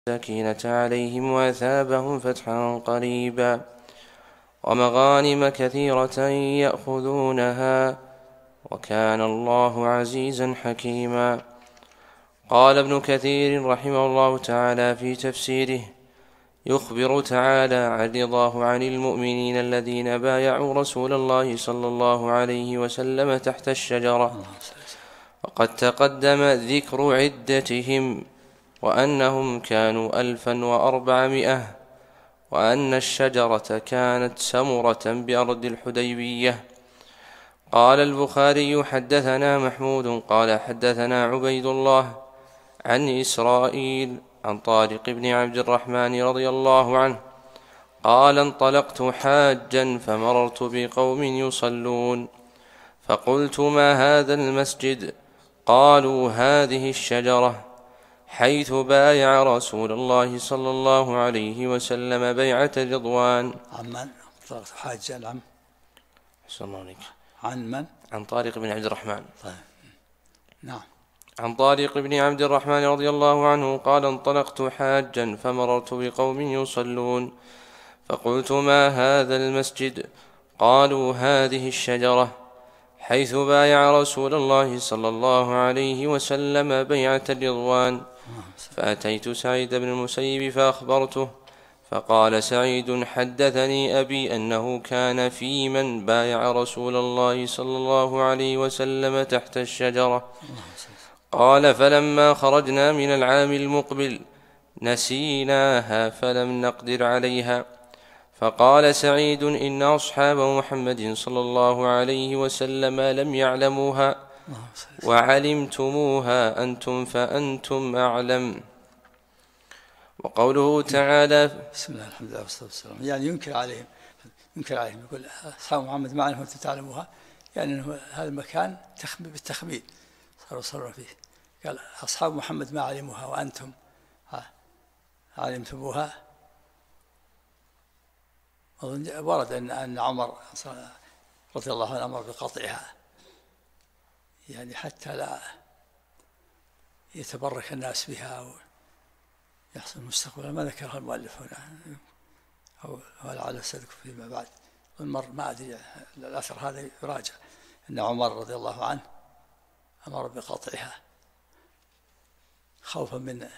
السكينة عليهم وأثابهم فتحا قريبا ومغانم كثيرة يأخذونها وكان الله عزيزا حكيما. قال ابن كثير رحمه الله تعالى في تفسيره: يخبر تعالى عن رضاه عن المؤمنين الذين بايعوا رسول الله صلى الله عليه وسلم تحت الشجرة، وقد تقدم ذكر عدتهم وأنهم كانوا 1400، وأن الشجرة كانت سمرة بأرض الحديبية. قال البخاري: حدثنا محمود قال حدثنا عبيد الله عن إسرائيل عن طارق بن عبد الرحمن رضي الله عنه قال: انطلقت حاجا فمررت بقوم يصلون فقلت: ما هذا المسجد؟ قالوا: هذه الشجرة، حيث بايع رسول الله صلى الله عليه وسلم بيعة الرضوان. عن من؟ طارق حاجا عن عن من؟ عن طارق بن عبد الرحمن. طيب. نعم. عن طارق بن عبد الرحمن رضي الله عنه قال: انطلقت حاجا فمررت بقوم يصلون فقلت: ما هذا المسجد؟ قالوا: هذه الشجرة، حيث بايع رسول الله صلى الله عليه وسلم بيعة الرضوان. فأتيت سعيد بن المسيب فأخبرته، فقال سعيد: حدثني أبي أنه كان في من بايع رسول الله صلى الله عليه وسلم تحت الشجرة. قال: فلما خرجنا من العام المقبل نسيناها فلم نقدر عليها. فقال سعيد: إن أصحاب محمد صلى الله عليه وسلم لم يعلموها، وعلمتموها أنتم فأنتم أعلم. وقوله تعالى: بسم الله الحمد لله والصلاة والسلام، يعني ينكر عليهم يقول أصحاب محمد ما علمهم أنتم تعلموها، يعني أنه هذا المكان بالتخمين صاروا فيه. قال: أصحاب محمد ما علموها وأنتم علمتموها. ورد أن عمر رضي الله عنه أمر بقطعها، يعني حتى لا يتبرك الناس بها ويحصل مستقبلا. ما ذكرها المؤلف هنا، أو لعل سيذكر فيما بعد. المر ما أدري، الأثر هذا يراجع، أن عمر رضي الله عنه أمر بقطعها خوفا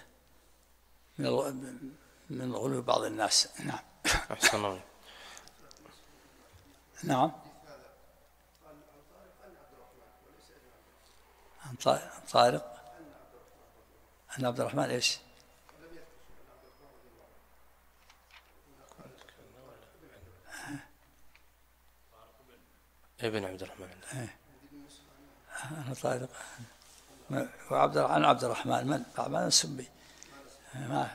من غلو بعض الناس. نعم. أحسن الله. نعم. طارق أن عبد الرحمن إيش؟ ابن عبد الرحمن. أنا طارق عن عبد الرحمن من سمي ما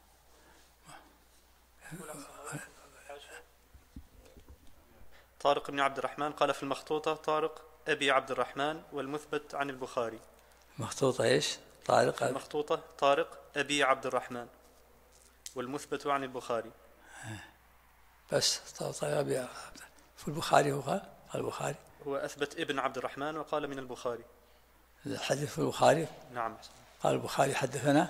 طارق بن عبد الرحمن. قال في المخطوطة: طارق أبي عبد الرحمن، والمثبت عن البخاري. مخطوطة إيش؟ طارق المخطوطة: طارق أبي عبد الرحمن، والمثبت عن البخاري. بس طارق أبي في البخاري. البخاري هو أثبت ابن عبد الرحمن وقال من البخاري. الحديث في البخاري. نعم. قال البخاري حدثنا.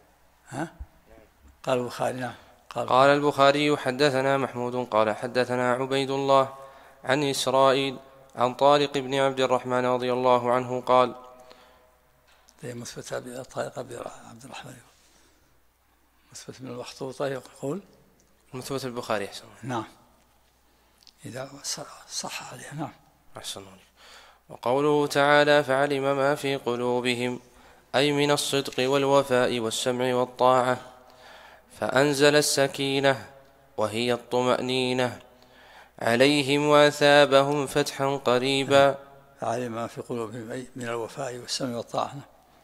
قال البخاري. نعم. قال البخاري: حدثنا محمود قال حدثنا عبيد الله عن إسرائيل عن طارق بن عبد الرحمن رضي الله عنه قال: مثبت طارق أبي عبد الرحمن، مثبت من المخطوطة يقول مثبت البخاري. أحسن. نعم، إذا صح عليه. نعم. أحسن. وقوله تعالى: فعلم ما في قلوبهم، أي من الصدق والوفاء والسمع والطاعة، فأنزل السكينة وهي الطمأنينة عليهم وأثابهم فتحا قريبا. فعلم ما في قلوبهم أي من الوفاء والسمع والطاعة.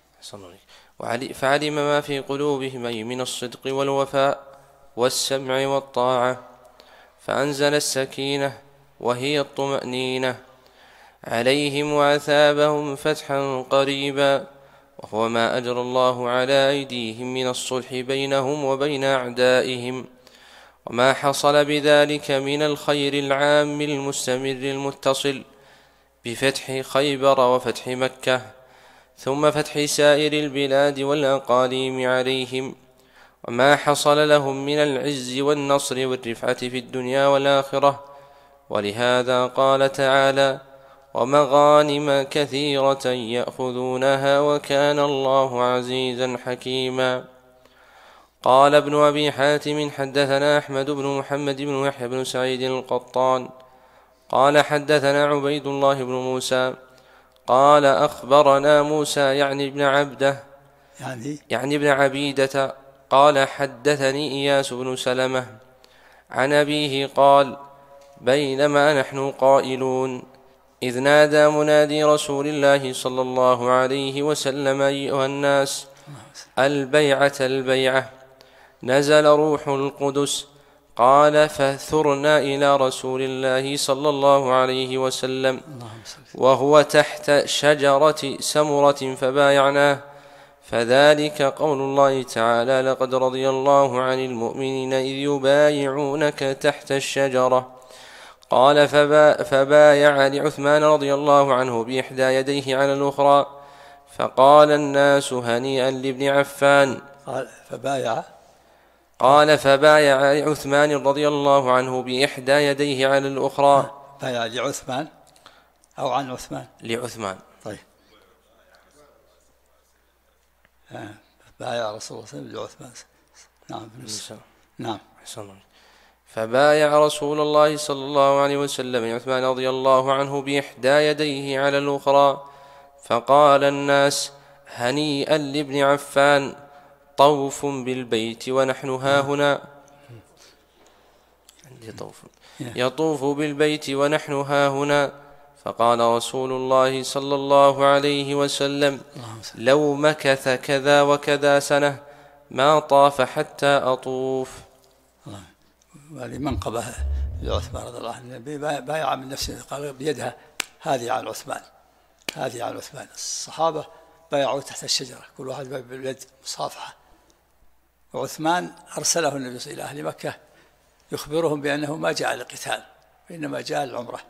فعلم ما في قلوبهم أي من الصدق والوفاء والسمع والطاعة، فأنزل السكينة وهي الطمأنينة عليهم وأثابهم فتحا قريبا، وهو ما أجرى الله على أيديهم من الصلح بينهم وبين أعدائهم، وما حصل بذلك من الخير العام المستمر المتصل بفتح خيبر وفتح مكة، ثم فتح سائر البلاد والأقاليم عليهم، وما حصل لهم من العز والنصر والرفعة في الدنيا والآخرة. ولهذا قال تعالى: ومغانم كثيرة يأخذونها وكان الله عزيزا حكيما. قال ابن أبي حاتم: حدثنا أحمد بن محمد بن يحيى بن سعيد القطان قال حدثنا عبيد الله بن موسى قال أخبرنا موسى يعني ابن عبده يعني ابن عبيدة قال حدثني إياس بن سلمة عن أبيه قال: بينما نحن قائلون إذ نادى منادي رسول الله صلى الله عليه وسلم: أيها الناس، البيعة البيعة. نزل روح القدس. قال: فثرنا إلى رسول الله صلى الله عليه وسلم وهو تحت شجرة سمرة فبايعناه. فذلك قول الله تعالى: لقد رضي الله عن المؤمنين إذ يبايعونك تحت الشجرة. قال: فبايع لعثمان رضي الله عنه بإحدى يديه على الأخرى. فقال الناس: هنيئا لابن عفان. قال: فبايع لعثمان رضي الله عنه بإحدى يديه على الأخرى. بايع لعثمان أو عن عثمان؟ لعثمان. طيب. بايع رسول الله صلى الله عليه وسلم لعثمان. نعم. فبايع رسول الله صلى الله عليه وسلم عثمان رضي الله عنه بإحدى يديه على الأخرى. فقال الناس: هنيئا لابن عفان، طوف بالبيت ونحن هاهنا. يطوف بالبيت ونحن هاهنا. فقال رسول الله صلى الله عليه وسلم: لو مكث كذا وكذا سنة ما طاف حتى أطوف. هذه منقبة لعثمان رضي الله عنه، بايع من نفسه، قال بيدها: هذه عن عثمان، هذه عن عثمان. الصحابة بايعوا تحت الشجرة، كل واحد بايع باليد مصافحة. وعثمان أرسله النبي صلى الله عليه وسلم إلى أهل مكة يخبرهم بأنه ما جاء للقتال وإنما جاء للعمرة.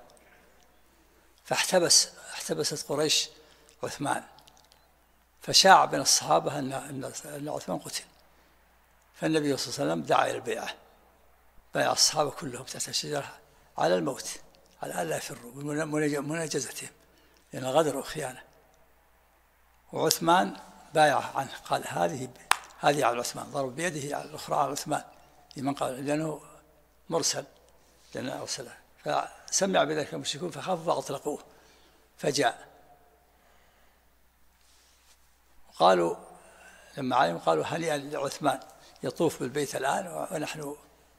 فاحتبست قريش عثمان، فشاع بين الصحابة أن عثمان قتل. فالنبي صلى الله عليه وسلم دعا إلى البيعة، بايع الصحابة كلهم تحت الشجرة على الموت، على ألا يفروا بمناجزتهم، لأن غدر وخيانة. وعثمان بايع عنه، قال: هذه على عثمان، ضرب بيده على الأخرى على عثمان، لمن قال لأنه مرسل، لأنه أرسله. فسمع بذلك المشركون فخافوا فأطلقوه، فجاء. قالوا لما علموا قالوا: هنيئا لعثمان، يطوف بالبيت الآن ونحن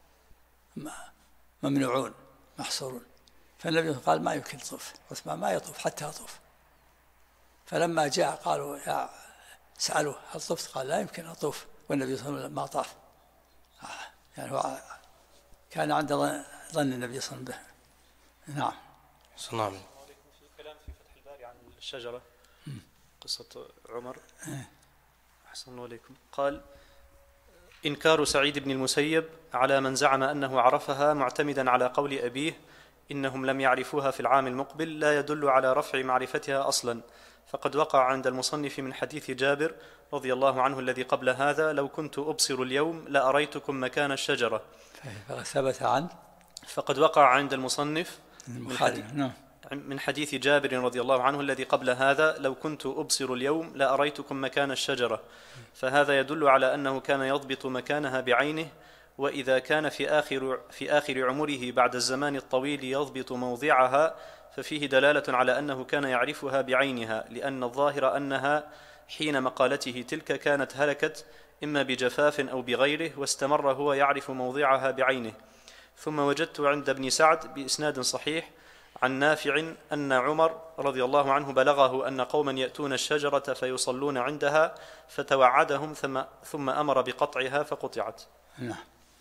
ممنوعون محصورون. فالنبي قال: ما يمكن تطوف، عثمان ما يطوف حتى أطوف. فلما جاء قالوا: سألوه: هل طفت؟ قال: لا يمكن أطوف، والنبي صلى الله عليه وسلم ما طاف. يعني هو كان عند ظن النبي صلى الله عليه وسلم. نعم. صلى الله عليه وسلم. في كلام في فتح الباري عن الشجرة، قصة عمر. أحسن الله عليكم. قال: إنكار سعيد بن المسيب على من زعم أنه عرفها معتمدا على قول أبيه إنهم لم يعرفوها في العام المقبل لا يدل على رفع معرفتها أصلا، فقد وقع عند المصنف من حديث جابر رضي الله عنه الذي قبل هذا: لو كنت أبصر اليوم لأريتكم مكان الشجرة. ثبت عنه. فقد وقع عند المصنف من حديث جابر رضي الله عنه الذي قبل هذا: لو كنت أبصر اليوم لأريتكم مكان الشجرة. فهذا يدل على أنه كان يضبط مكانها بعينه، وإذا كان في آخر عمره بعد الزمان الطويل يضبط موضعها ففيه دلالة على أنه كان يعرفها بعينها، لأن الظاهر أنها حين مقالته تلك كانت هلكت إما بجفاف أو بغيره، واستمر هو يعرف موضعها بعينه. ثم وجدت عند ابن سعد بإسناد صحيح عن نافع أن عمر رضي الله عنه بلغه أن قوما يأتون الشجرة فيصلون عندها فتوعدهم ثم أمر بقطعها فقطعت. نعم.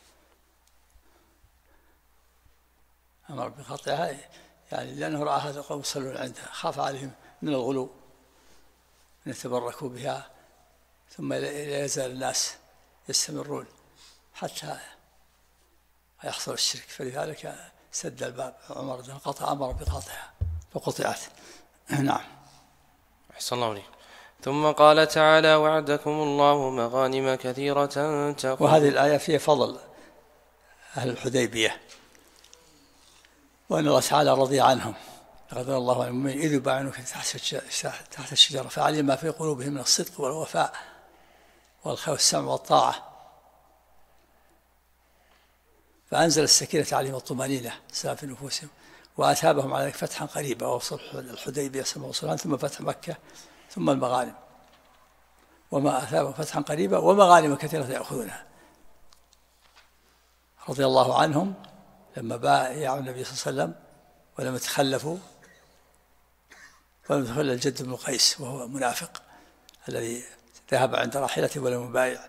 أمر بقطعها يعني لأنه رأى هذا القوم يصلون عندها، خاف عليهم من الغلو أن يتبركوا بها، ثم لا يزال الناس يستمرون حتى يحصل الشرك. فلذلك سد الباب عمر أمر بقطعها فقطعت. نعم. أحسن الله عليك. ثم قال تعالى: وعدكم الله مغانم كثيرة تأخذون. وهذه الآية فيها فضل أهل الحديبية، وأن الله تعالى رضي عنهم، رضي الله عن المؤمنين إذ يبايعونك تحت الشجرة فعلم ما في قلوبهم من الصدق والوفاء والخير والسمع والطاعة، فأنزل السكينة عليهم والطمأنينة السلام في نفوسهم، وأثابهم على فتحا قريبا، وصلح الحديبية سموا صلحا، ثم فتح مكة، ثم المغانم، وما أثابهم فتحا قريبا ومغانم كثيرة يأخذونها. رضي الله عنهم لما بايعوا النبي صلى الله عليه وسلم ولم يتخلفوا، ولم يتخلف الجد بن قيس وهو منافق الذي ذهب عند راحلته ولم يبايع،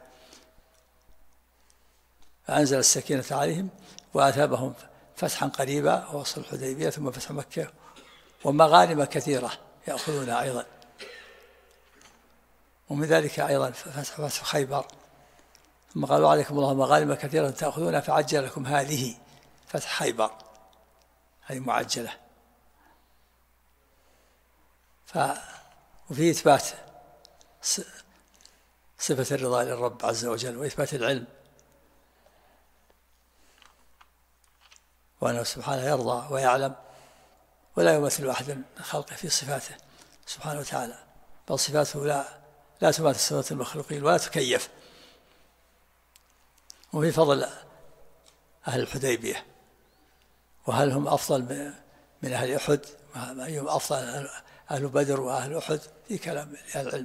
فأنزل السكينة عليهم وأثابهم فتحا قريبا ووصل الحديبية ثم فتح مكة ومغانم كثيرة يأخذونها أيضا، ومن ذلك أيضا فتح خيبر، ثم قالوا عليكم الله مغانم كثيرة تأخذونها فعجل لكم هذه، فتح خيبر هذه معجلة. وفي إثبات صفة الرضا للرب عز وجل وإثبات العلم، وأنه سبحانه يرضى ويعلم ولا يمثل أحد من خلقه في صفاته سبحانه وتعالى، بل صفاته لا تماثل صفات المخلوقين ولا تكيف. وفي فضل أهل الحديبية، وهل هم أفضل من أهل أحد؟ أيهم أفضل، أهل بدر وأهل أحد؟ في كلام أهل العلم.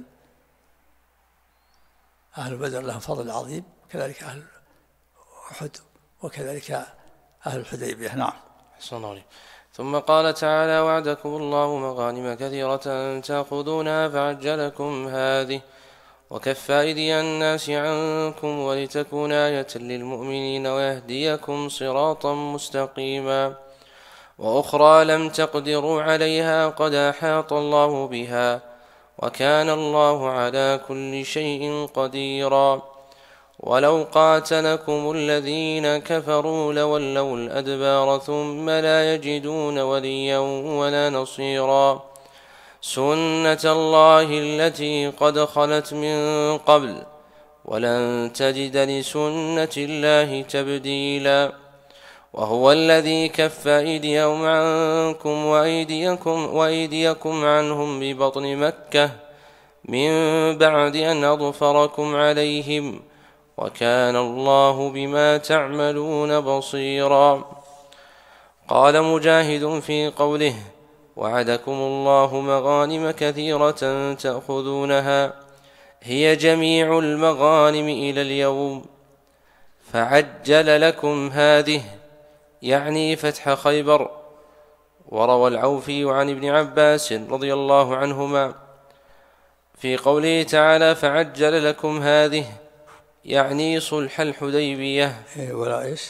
أهل بدر لهم فضل عظيم، كذلك أهل أحد، وكذلك أهل الحديبية. نعم. ثم قال تعالى: وعدكم الله مغانم كثيرة تأخذونها فعجلكم هذه وكف أيدي الناس عنكم ولتكون آية للمؤمنين ويهديكم صراطا مستقيما، وأخرى لم تقدروا عليها قد أحاط الله بها وكان الله على كل شيء قديرا. ولو قاتلكم الذين كفروا لولوا الأدبار ثم لا يجدون وليا ولا نصيرا، سنة الله التي قد خلت من قبل ولن تجد لسنة الله تبديلا. وهو الذي كف أيديهم عنكم وأيديكم عنهم ببطن مكة من بعد أن أظفركم عليهم وكان الله بما تعملون بصيرا. قال مجاهد في قوله: وعدكم الله مغانم كثيرة تأخذونها هي جميع المغانم إلى اليوم، فعجل لكم هذه يعني فتح خيبر. وروى العوفي عن ابن عباس رضي الله عنهما في قوله تعالى: فعجل لكم هذه يعني صلح الحديبية. ولا إيش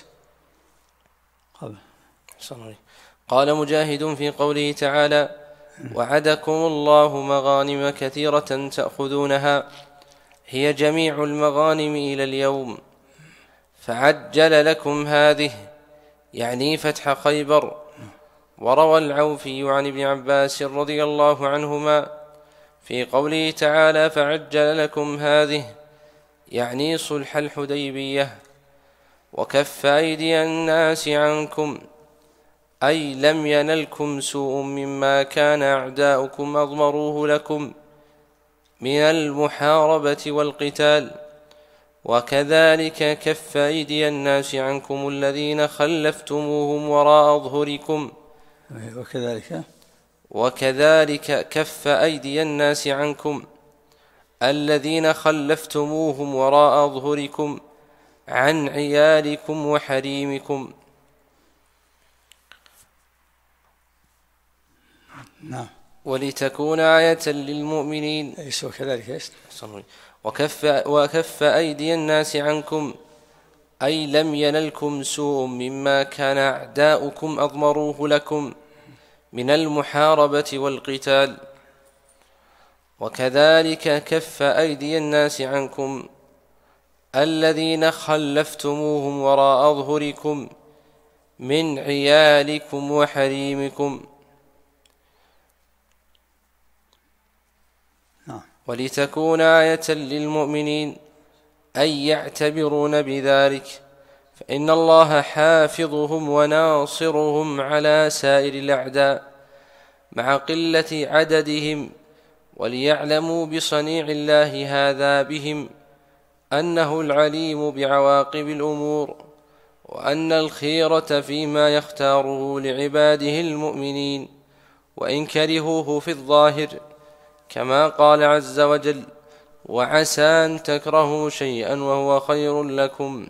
قال مجاهد في قوله تعالى: وعدكم الله مغانم كثيرة تأخذونها هي جميع المغانم إلى اليوم، فعجل لكم هذه يعني فتح خيبر. وروى العوفي عن ابن عباس رضي الله عنهما في قوله تعالى: فعجل لكم هذه يعني صلح الحديبية وكف أيدي الناس عنكم، أي لم ينلكم سوء مما كان أعداؤكم أضمروه لكم من المحاربة والقتال. وكذلك كف أيدي الناس عنكم الذين خلفتموهم وراء ظهوركم. وكذلك كف أيدي الناس عنكم الذين خلفتموهم وراء ظهوركم عن عيالكم وحريمكم. نعم. ولتكون آية للمؤمنين. وكذلك وكف أيدي الناس عنكم أي لم ينلكم سوء مما كان أعداؤكم أضمروه لكم من المحاربة والقتال. وكذلك كف أيدي الناس عنكم الذين خلفتموهم وراء ظهوركم من عيالكم وحريمكم. ولتكون آية للمؤمنين أن يعتبرون بذلك، فإن الله حافظهم وناصرهم على سائر الأعداء مع قلة عددهم، وليعلموا بصنيع الله هذا بهم أنه العليم بعواقب الأمور، وأن الخيرة فيما يختاره لعباده المؤمنين وإن كرهوه في الظاهر، كما قال عز وجل: وعسى أن تكرهوا شيئا وهو خير لكم.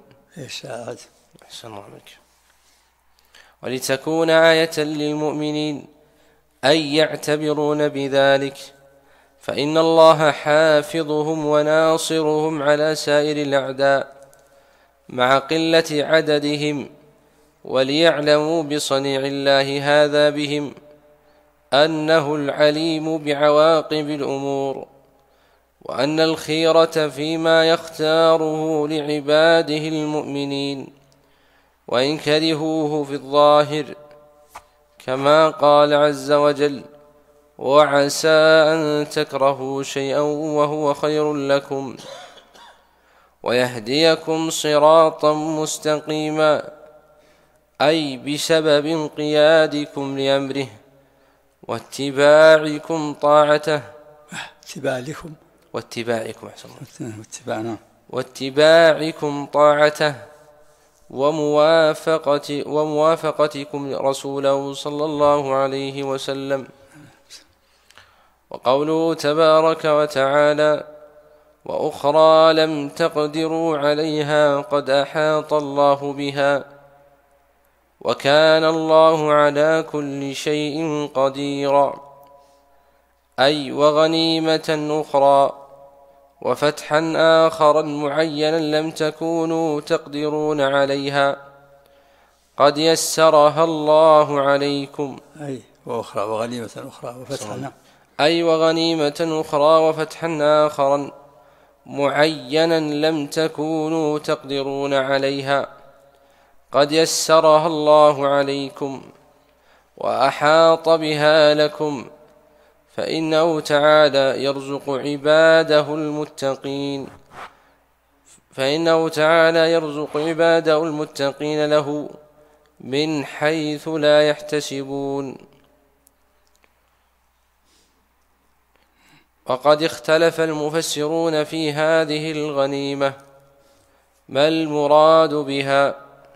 ولتكون آية للمؤمنين أن يعتبرون بذلك، فإن الله حافظهم وناصرهم على سائر الأعداء مع قلة عددهم، وليعلموا بصنيع الله هذا بهم أنه العليم بعواقب الأمور، وأن الخيرة فيما يختاره لعباده المؤمنين وإن كرهوه في الظاهر، كما قال عز وجل: وعسى أن تكرهوا شيئا وهو خير لكم ويهديكم صراطا مستقيما، أي بسبب انقيادكم لأمره واتباعكم طاعته واتباعكم طاعته وموافقتكم رسوله صلى الله عليه وسلم. وقوله تبارك وتعالى: وأخرى لم تقدروا عليها قد أحاط الله بها وكان الله على كل شيء قديرا، أي وغنيمة أخرى وفتحا آخر معينا لم تكونوا تقدرون عليها قد يسرها الله عليكم، وغنيمة أخرى وفتحا آخر معينا لم تكونوا تقدرون عليها قد يسرها الله عليكم وأحاط بها لكم، فإنه تعالى يرزق عباده المتقين له من حيث لا يحتسبون. وقد اختلف المفسرون في هذه الغنيمة ما المراد بها.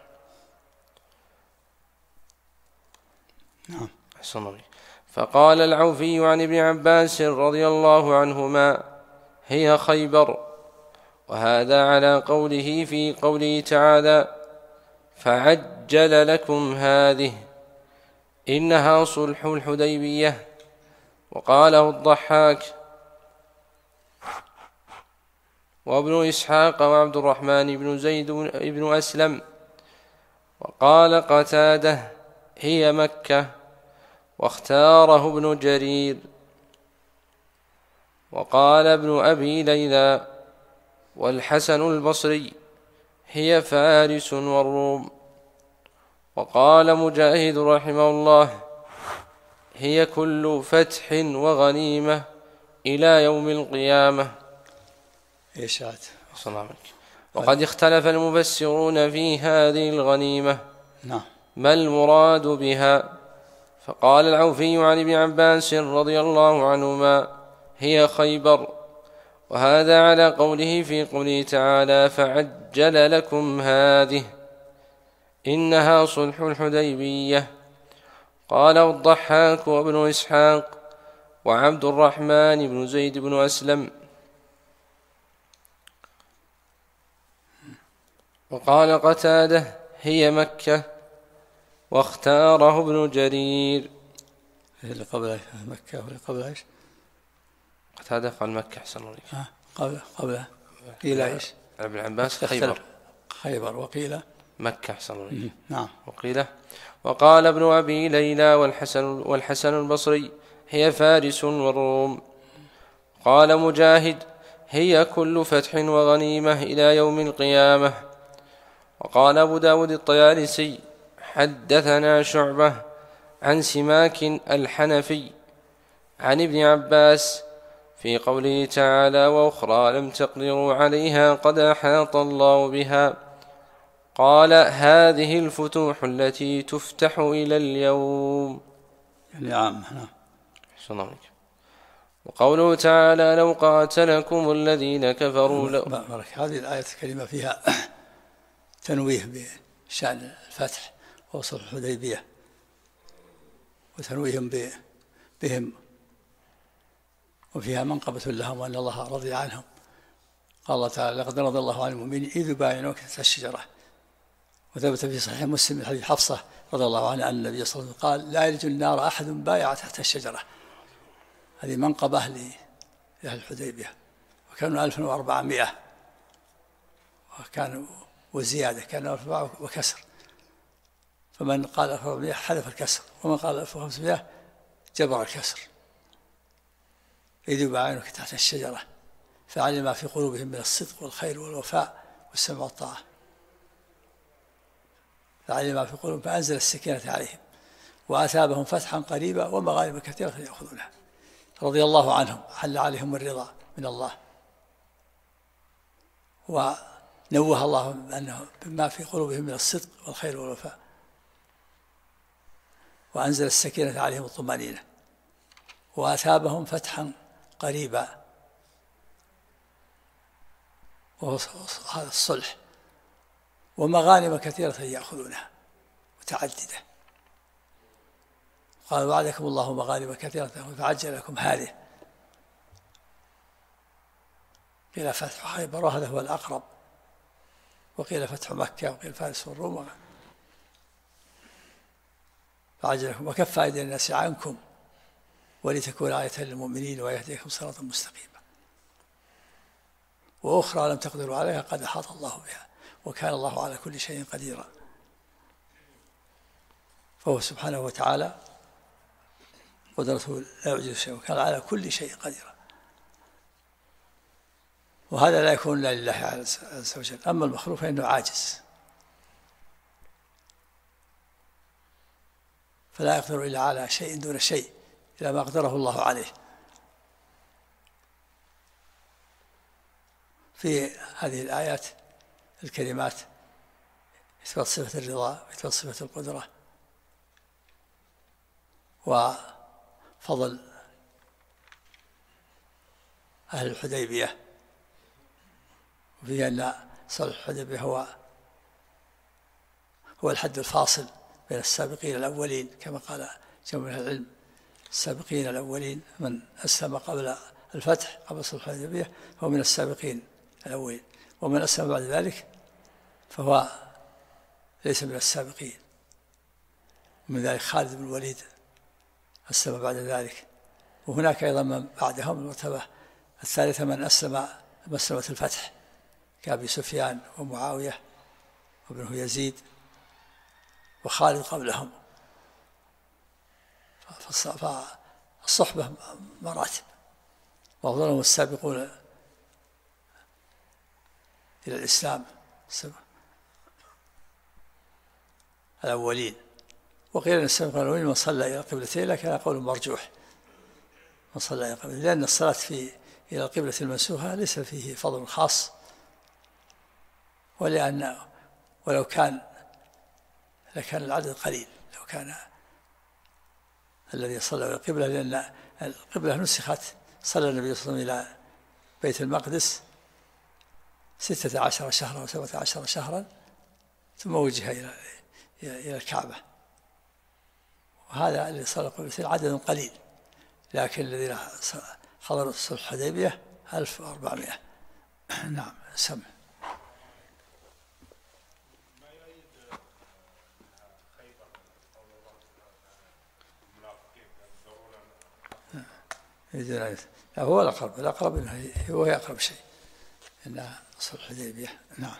فقال العوفي عن ابن عباس رضي الله عنهما: هي خيبر، وهذا على قوله في قوله تعالى: فعجل لكم هذه، إنها صلح الحديبية. وقاله الضحاك وابن إسحاق وعبد الرحمن بن زيد بن أسلم. وقال قتادة: هي مكة، واختاره ابن جرير. وقال ابن أبي ليلى والحسن البصري: هي فارس والروم. وقال مجاهد رحمه الله: هي كل فتح وغنيمة إلى يوم القيامة. وقد اختلف المفسرون في هذه الغنيمة ما المراد بها. فقال العوفي عن ابن عباس رضي الله عنهما: هي خيبر، وهذا على قوله في قوله تعالى: فعجل لكم هذه، إنها صلح الحديبية. قاله الضحاك وابن إسحاق وعبد الرحمن بن زيد بن أسلم. وقال قتادة: هي مكة، واختاره ابن جرير. اللي قبل مكة واللي قبل ايش؟ قتادة قال مكة. أحسن الله. قبل قيل ايش؟ ابن عباس خيبر وقيل مكة. أحسن الله. نعم. وقال ابن أبي ليلى والحسن البصري: هي فارس والروم. قال مجاهد: هي كل فتح وغنيمة إلى يوم القيامة. وقال أبو داود الطيالسي: حدثنا شعبة عن سماك الحنفي عن ابن عباس: في قوله تعالى وأخرى لم تقدروا عليها قد أحاط الله بها. قال هذه الفتوح التي تفتح إلى اليوم يعني عامة. وقوله تعالى لو قاتلكم الذين كفروا هذه الآية الكريمة فيها تنويه بشأن الفتح وصلح الحديبية وتنويهم بهم، وفيها منقبة لهم وأن الله رضي عنهم. قال الله تعالى لقد رضي الله عن المؤمنين إذ يبايعونك تحت الشجرة. وثبت في صحيح مسلم من حديث حفصة رضي الله عنها أن النبي صلى الله عليه وسلم قال لا يلج النار أحد بايع تحت الشجرة. هذه منقبة لأهل الحديبية، وكانوا 1400 وكانوا وزيادة، كانوا 400 وكسر، فمن قال 400 حذف الكسر، ومن قال 1500 جبر الكسر. إذ يبايعونك تحت الشجرة فعلم ما في قلوبهم من الصدق والخير والوفاء والسمع والطاعة، فعلم ما في قلوبهم فأنزل السكينة عليهم وأثابهم فتحا قريبا ومغانم كثيرة يأخذونها. رضي الله عنهم، حل عليهم الرضا من الله، ونوه الله أنه بما في قلوبهم من الصدق والخير والوفاء، وأنزل السكينة عليهم الطمأنينة، وأثابهم فتحا قريبا، وهو هذا الصلح، ومغانم كثيرة يأخذونها متعددة. قال وعدكم الله مغانم كثيرة فعجل لكم هذه. قيل فتح خيبر وهذا هو الأقرب، وقيل فتح مكة، وقيل فارس والروم، فعجل لكم وكف أيدي الناس عنكم ولتكون آية للمؤمنين ويهديكم صراطا مستقيما. وأخرى لم تقدروا عليها قد أحاط الله بها وكان الله على كل شيء قديرا. فهو سبحانه وتعالى قدرته لا يعجز شيء، وكان على كل شيء قديرا، وهذا لا يكون إلا لله عز وجل. أما المخلوق فإنه عاجز، فلا يقدر إلا على شيء دون شيء إلى ما قدره الله عليه. في هذه الآيات الكلمات إثبات صفة الرضا وإثبات صفة القدرة وفضل أهل الحديبية، وفيه أن صلح الحديبية هو الحد الفاصل بين السابقين الأولين، كما قال جمع من العلم السابقين الأولين من أسلم قبل الفتح قبل صلح الحديبية هو من السابقين الأولين، ومن أسلم بعد ذلك فهو ليس من السابقين. من ذلك خالد بن الوليد أسلم بعد ذلك، وهناك أيضا من بعدهم المرتبة الثالثة من أسلم مسلمة الفتح كأبي سفيان ومعاوية وابنه يزيد وخالد قبلهم. فالصحبة مراتب، وأفضلهم السابقون إلى الإسلام الأولين. وقيل أن السابقون الأولين من صلى إلى القبلتين، لكن هذا قول مرجوح، من صلى إلى القبلتين، لأن الصلاة إلى القبلة المنسوخة ليس فيه فضل خاص، ولو كان لكان العدد قليل لو كان الذي صلى إلى القبلة، لأن القبلة نسخت. صلى النبي صلى الله عليه وسلم إلى بيت المقدس 16 شهرا و17 شهرا ثم وجه إلى الكعبة، وهذا اللي صلى القبلتين عدد قليل، لكن الذين حضروا صلح الحديبية 1400. نعم سمع. هو الأقرب إنه هو أقرب شيء إنها صلح الحديبية. نعم،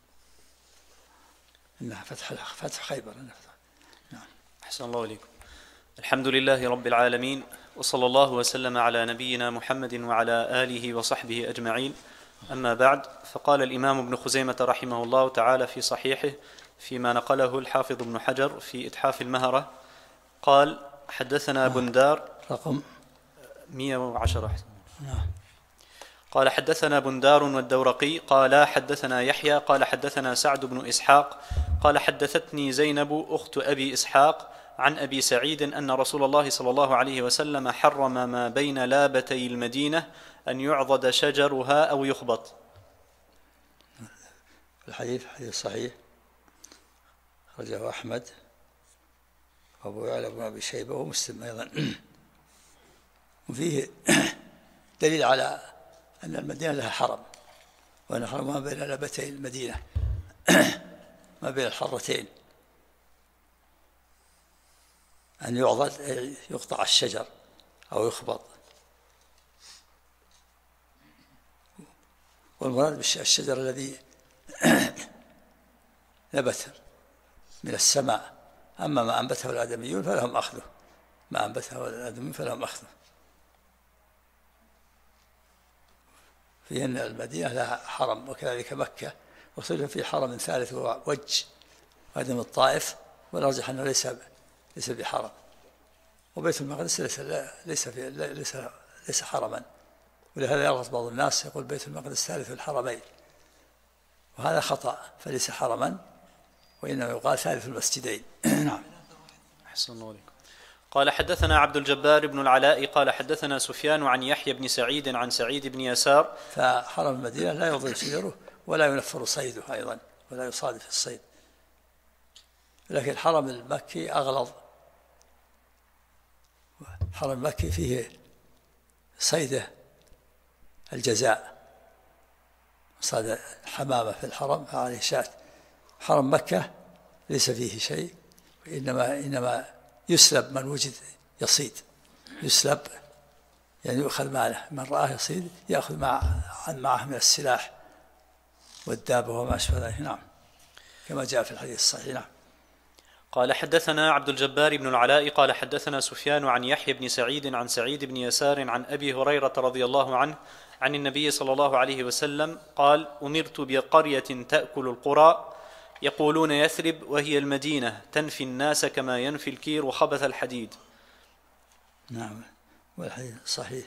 إنها فتح خيبر. نعم. أحسن الله إليكم. الحمد لله رب العالمين، وصلى الله وسلم على نبينا محمد وعلى آله وصحبه أجمعين. أما بعد، فقال الإمام ابن خزيمة رحمه الله تعالى في صحيحه فيما نقله الحافظ ابن حجر في إتحاف المهرة، قال: حدثنا بندار رقم 110. قال حدثنا بندار والدورقي قال حدثنا يحيى قال حدثنا سعد بن إسحاق قال حدثتني زينب أخت أبي إسحاق عن أبي سعيد أن رسول الله صلى الله عليه وسلم حرم ما بين لابتي المدينة أن يعضد شجرها أو يخبط. الحديث حديث صحيح رجعه أحمد وأبو يعلى بن أبي شيبة ومسلم أيضا. وفيه دليل على أن المدينة لها حرم، وأن حرم ما بين لابتي المدينة ما بين الحرتين أن يعضد يقطع الشجر أو يخبط. والمراد بالشجر الذي نبت من السماء، أما ما أنبته الآدميون فلهم أخذه، ما أنبته الآدميون فلهم أخذه. في أن المدينة لها حرم، وكذلك مكة، وصل في حرم ثالث هو وج وهذا من الطائف، والأرجح أنه ليس بحرم. وبيت المقدس ليس حرما، ولهذا يغلط بعض الناس يقول بيت المقدس ثالث الحرمين، وهذا خطأ، فليس حرما وإنما يقال ثالث المسجدين. نعم. أحسن الله عليكم. قال حدثنا عبد الجبار بن العلاء قال حدثنا سفيان عن يحيى بن سعيد عن سعيد بن يسار. فحرم المدينة لا يضل شجره ولا ينفر صيده أيضا، ولا يصادف الصيد، لكن الحرم المكي أغلظ. الحرم المكي فيه صيده الجزاء، صاد حمامة في الحرم فعليه شاة. حرم مكة ليس فيه شيء، إنما يسلب من وجد يصيد، يسلب يعني يؤخذ ماله، من رآه يصيد يأخذ معه من السلاح والدابة وما أشبه ذلك. نعم، كما جاء في الحديث الصحيح. نعم. قال حدثنا عبد الجبار بن العلاء قال حدثنا سفيان عن يحيى بن سعيد عن سعيد بن يسار عن أبي هريرة رضي الله عنه عن النبي صلى الله عليه وسلم قال: أمرت بقرية تأكل القرى يقولون يثرب وهي المدينة، تنفي الناس كما ينفي الكير خبث الحديد. نعم، والحديث صحيح.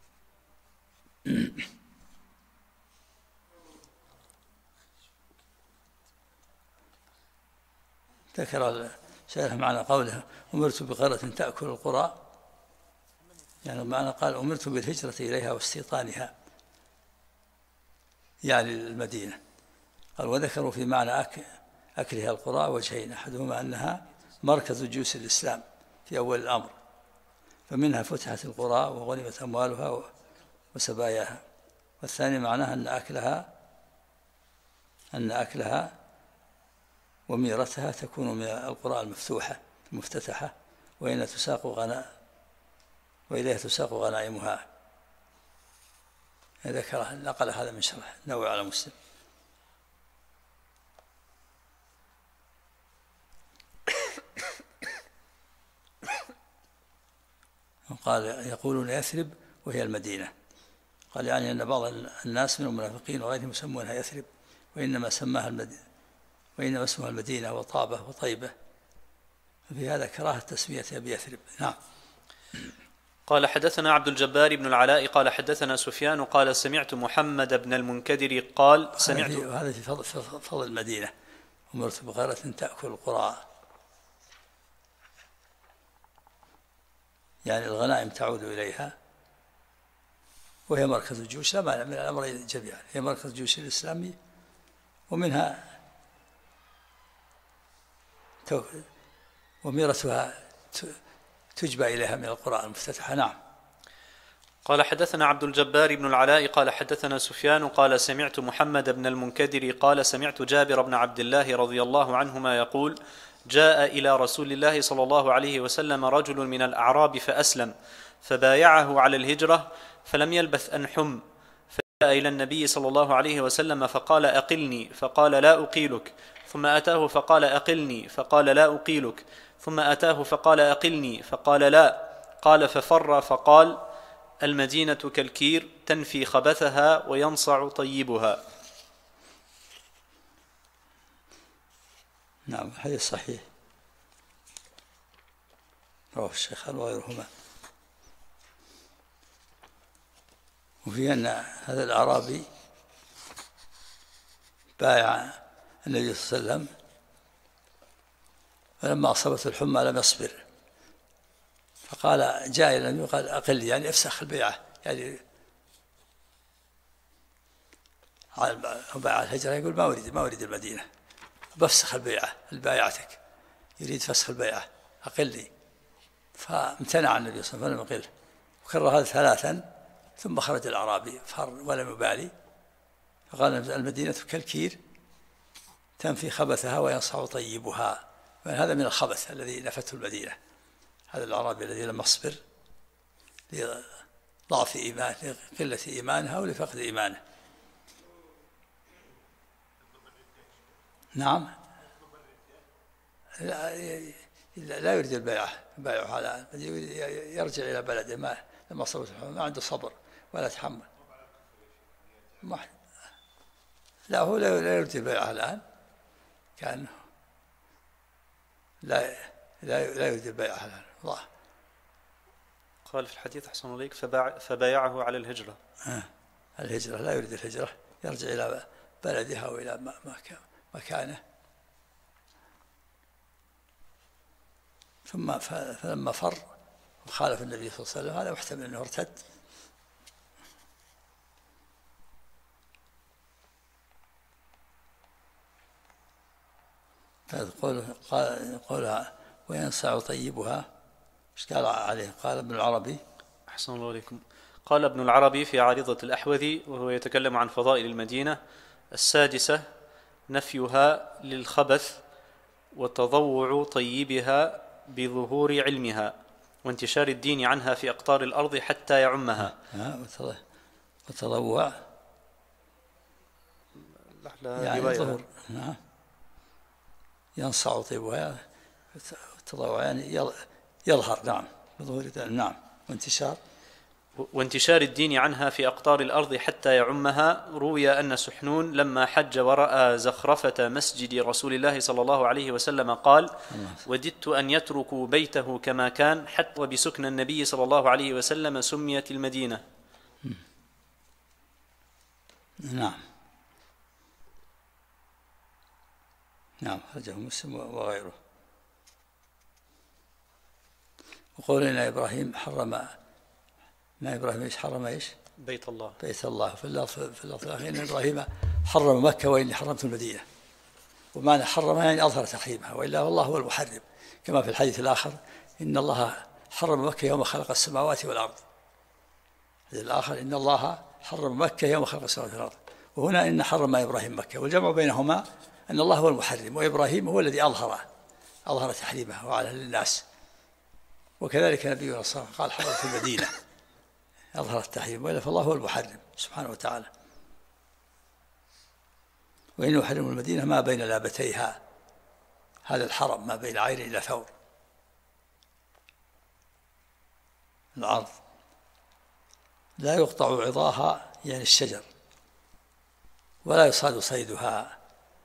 ذكر شارح معنى قوله أمرت بقرية تأكل القرى، يعني معنى قال أمرت بالهجرة إليها واستيطانها، يعني المدينة. قال وذكروا في معنى أكلها القرى وجهين، أحدهما أنها مركز جيوش الإسلام في أول الأمر، فمنها فتحت القرى وغنمت أموالها وسباياها، والثاني معناها أن أكلها وميرتها تكون من القرى المفتتحة وإليها تساق غنائمها. ذكره نقل هذا من شرح النووي على مسلم. قال يقولون يثرب وهي المدينة، قال يعني أن بعض الناس من المنافقين وغيرهم يسمونها يثرب، وإنما اسمها المدينة وطابة وطيبة، ففي هذا كراهة تسميتها بيثرب. نعم. قال حدثنا عبد الجبار بن العلاء قال حدثنا سفيان قال سمعت محمد بن المنكدر قال سمعت هذا في فضل المدينة، أمرت بقرية تأكل القرى، يعني الغنائم تعود إليها، وهي مركز الجيوش، لا مانع من الأمرين جميعا، هي مركز الجيوش الإسلامي وميرتها تجبى إليها من القرى المفتتحة. نعم. قال حدثنا عبد الجبار بن العلاء قال حدثنا سفيان قال سمعت محمد بن المنكدر قال سمعت جابر بن عبد الله رضي الله عنهما يقول: جاء إلى رسول الله صلى الله عليه وسلم رجل من الأعراب فأسلم، فبايعه على الهجرة، فلم يلبث أن حم، فجاء إلى النبي صلى الله عليه وسلم فقال: أقلني، فقال: لا أقيلك، ثم أتاه فقال: أقلني، فقال: لا أقيلك، ثم أتاه فقال: أقلني، فقال: لا، قال ففر، فقال: المدينة كالكير، تنفي خبثها وينصع طيبها. نعم، حديث صحيح رواه الشيخان وغيرهما. وفي أن هذا الأعرابي بايع النبي صلى الله عليه وسلم، فلما أصابته الحمى لم يصبر، فقال جاء إلى النبي وقال أقل، يعني افسخ البيعة، يعني بايع الهجرة يقول ما أريد المدينة، بفسخ البيعة، البايعتك يريد فسخ البيعة، أقل لي. فامتنع النبي صلى الله عليه وسلم فلم يقل، وكرر هذا ثلاثا، ثم خرج الأعرابي فر ولم يبالي، فقال المدينة كالكير تنفي خبثها وينصع طيبها، هذا من الخبث الذي نفته المدينة. هذا الأعرابي الذي لم يصبر لضعف إيمانه، لقلة إيمانها ولفقد إيمانه. نعم، لا يريد البيعة، بايعه على يرجع إلى بلده، لما صبت ما عنده صبر ولا تحمل. لا، هو لا يريد البيعة الآن، كأنه لا يريد البيعة الآن. الله قال في الحديث أحسن عليك فبايعه على الهجرة. الهجرة، لا يريد الهجرة، يرجع إلى بلدها وإلى مكانه. ثم فلما فر وخالف النبي صلى الله عليه وسلم، هذا محتمل أنه ارتد. قولها وينصع طيبها، ايش قال عليه؟ قال ابن العربي أحسن الله عليكم، قال ابن العربي في عارضة الأحوذي وهو يتكلم عن فضائل المدينة: السادسة نفيها للخبث وتضوع طيبها بظهور علمها وانتشار الدين عنها في أقطار الأرض حتى يعمها. وتضوع يعني ظهور، ينصع طيبها، التضوع يعني يظهر، نعم، بظهور، نعم، وانتشار الدين عنها في أقطار الأرض حتى يعمها. روي أن سحنون لما حج ورأى زخرفة مسجد رسول الله صلى الله عليه وسلم قال: وددت أن يتركوا بيته كما كان، حتى بسكن النبي صلى الله عليه وسلم سميت المدينة. نعم، خرجه مسلم وغيره. وقولنا إبراهيم حرم، ما إبراهيم إيش حرم؟ إيش؟ بيت الله. في اللفظ الأخير إن إبراهيم حرم مكة وإني حرمت المدينة، ومعنى حرمها يعني أظهر تحريمها، وإلا والله هو المحرم، كما في الحديث الآخر إن الله حرم مكة يوم خلق السماوات والأرض. الآخر إن الله حرم مكة يوم خلق السماوات والأرض، وهنا إن حرم إبراهيم مكة، والجمع بينهما أن الله هو المحرم وإبراهيم هو الذي أظهر تحريمها وعلى للناس. وكذلك نبينا صلى الله عليه وسلم قال حرمت المدينة، أظهر التحريم، وإلا فالله هو المحرم سبحانه وتعالى. وإنه يحرم المدينة ما بين لابتيها، هذا الحرم ما بين عين إلى ثور، العرض، لا يقطع عظاها يعني الشجر، ولا يصاد صيدها.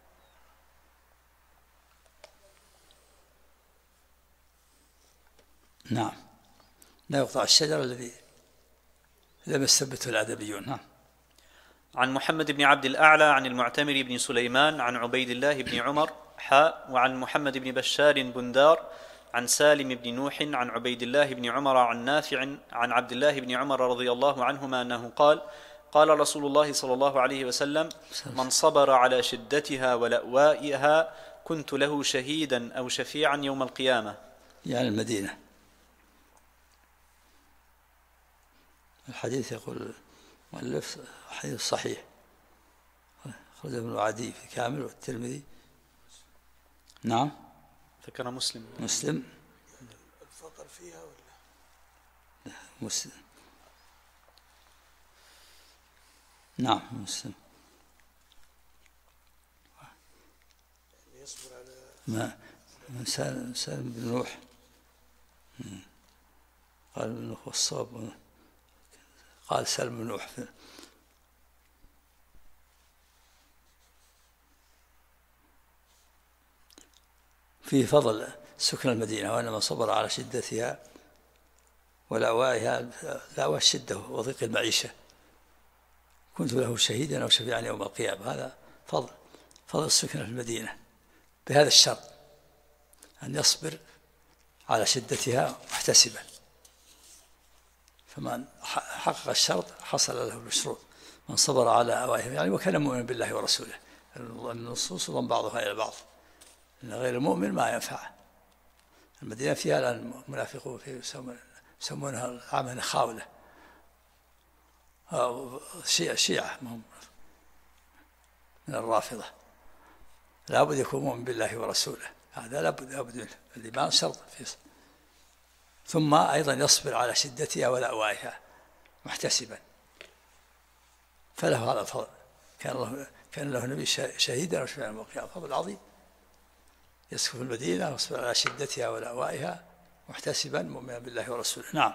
نعم، لا يقطع الشجر الذي لم يستبته الأدبيون. نعم. عن محمد بن عبد الأعلى عن المعتمر بن سليمان عن عبيد الله بن عمر وعن محمد بن بشار بندار عن سالم بن نوح عن عبيد الله بن عمر عن نافع عن عبد الله بن عمر رضي الله عنهما أنه قال: قال رسول الله صلى الله عليه وسلم: من صبر على شدتها ولأوائها كنت له شهيدا أو شفيعا يوم القيامة. يعني المدينة. الحديث يقول مؤلف حديث صحيح، خرج ابن عدي في كامل والترمذي. نعم، ذكر مسلم. الفقر فيها ولا مسلم؟ نعم، مسلم. يصبر على من سالم بن نوح قال ابن الصواب، قال سالم بن نوح في فضل سكن المدينة، وأن من صبر على شدتها ولأوائها، لأواء الشدة وضيق المعيشة، كنت له شهيدا أو شفيعا يوم القيامة. هذا فضل السكنة في المدينة بهذا الشرط، أن يصبر على شدتها محتسبا. فمن حقق الشرط حصل له المشروط، من صبر على أوائهم يعني وكان مؤمنا بالله ورسوله. النصوص ضم بعضها إلى بعض، إن غير المؤمن ما ينفعه. المدينة فيها الآن منافقون يسمونها العامة خاولة، شيعة من الرافضة. لابد يكون مؤمن بالله ورسوله، هذا لابد منه، الإيمان شرط فيه. ثم أيضا يصبر على شدتها ولأوائها محتسبا، فله هذا الفضل. كان له نبي شهيدا وشفيعا يوم القيامة، فضل عظيم. يسكن في المدينة ويصبر على شدتها ولأوائها محتسبا مؤمنا بالله ورسوله. نعم.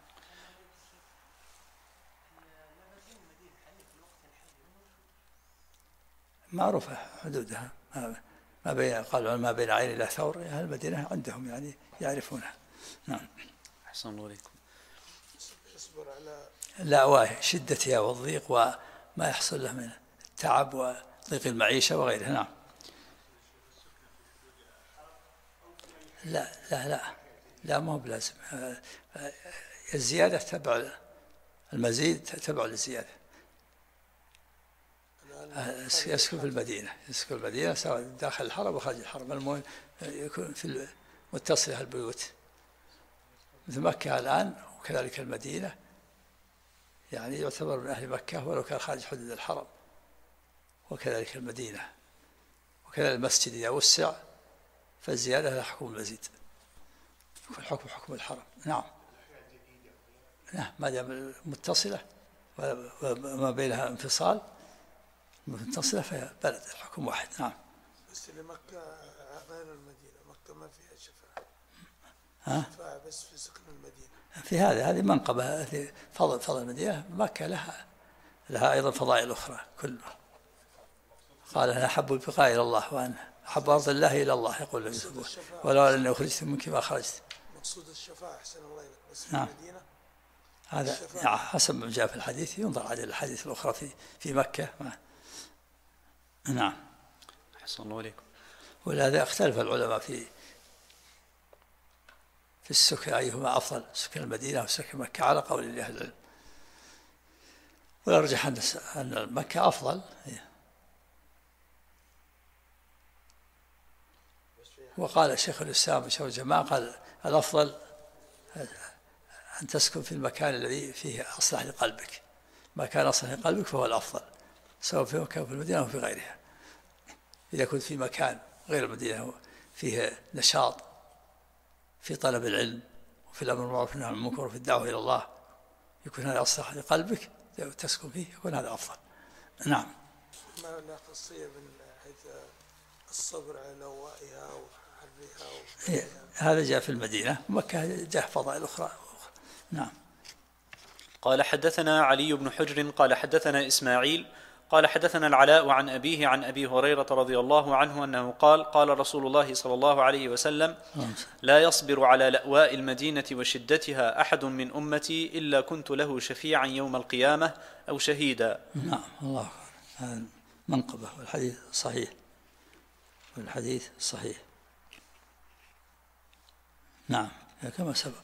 معروفة حدودها، ما بين قالوا ما بين عين إلى ثور، أهل المدينة عندهم يعني يعرفونها. نعم. أحسن الله عليكم. يصبر على الأوائه شدتها والضيق وما يحصل له من التعب وضيق المعيشة وغيرها. نعم. لا ما هو بلازم. الزيادة تبع المزيد، تبع للزيادة. يسكن في المدينة سواء داخل الحرم وخارج الحرم، المهم يكون في متصلة البيوت مثل مكة الآن، وكذلك المدينة يعني يعتبر من أهل مكة ولو كان خارج حدود الحرم، وكذلك المدينة، وكذلك المسجد إذا وسع فالزيادة لا حكم المزيد، يكون حكم الحرم. نعم. ما دام متصلة وما بينها انفصال متصلة فهي بلد الحكم واحد. نعم. بس لمكة غير المدينة، مكة ما فيها شفاعة. شفاعة بس في سكن المدينة. في هذه منقبة، فضل المدينة. مكة لها أيضا فضائل أخرى كلها. قال أنا أحب البقاء إلى الله، وأنا أحب أرض الله إلى الله، يقول له ولولا أني أخرجت منك ما خرجت. مقصود الشفاعة أحسن الله إليك، بس في نعم. المدينة هذا حسب ما جاء في الحديث، ينظر على الحديث الأخرى في مكة. نعم. أحسن الله عليكم. ولهذا اختلف العلماء في السكن أيهما أفضل، سكن المدينة أو سكن مكة، على قول أهل العلم. والأرجح أن مكة أفضل. وقال شيخ الإسلام شيخ الجماعة قال الأفضل أن تسكن في المكان الذي فيه أصلح لقلبك. ما كان أصلح لقلبك فهو الأفضل، سواء في مكان في المدينة أو في غيرها. إذا كنت في مكان غير المدينة فيه نشاط في طلب العلم وفي الأمر بالمعروف والنهي عن المنكر وفي الدعوة إلى الله، يكون هذا أصلح لقلبك تسكن فيه، يكون هذا أفضل. نعم. ما لا خاصية من حيث الصبر على وائها وحرها هذا جاء في المدينة، ومكة جاء فضائل أخرى. نعم. قال حدثنا علي بن حجر قال حدثنا إسماعيل قال حدثنا العلاء عن أبيه عن أبي هريرة رضي الله عنه أنه قال قال رسول الله صلى الله عليه وسلم لا يصبر على لأواء المدينة وشدتها أحد من أمتي إلا كنت له شفيعا يوم القيامة أو شهيدا. نعم. الله هذا منقبة، والحديث صحيح. نعم كما سبق.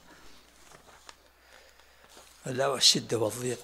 الشدة والضيق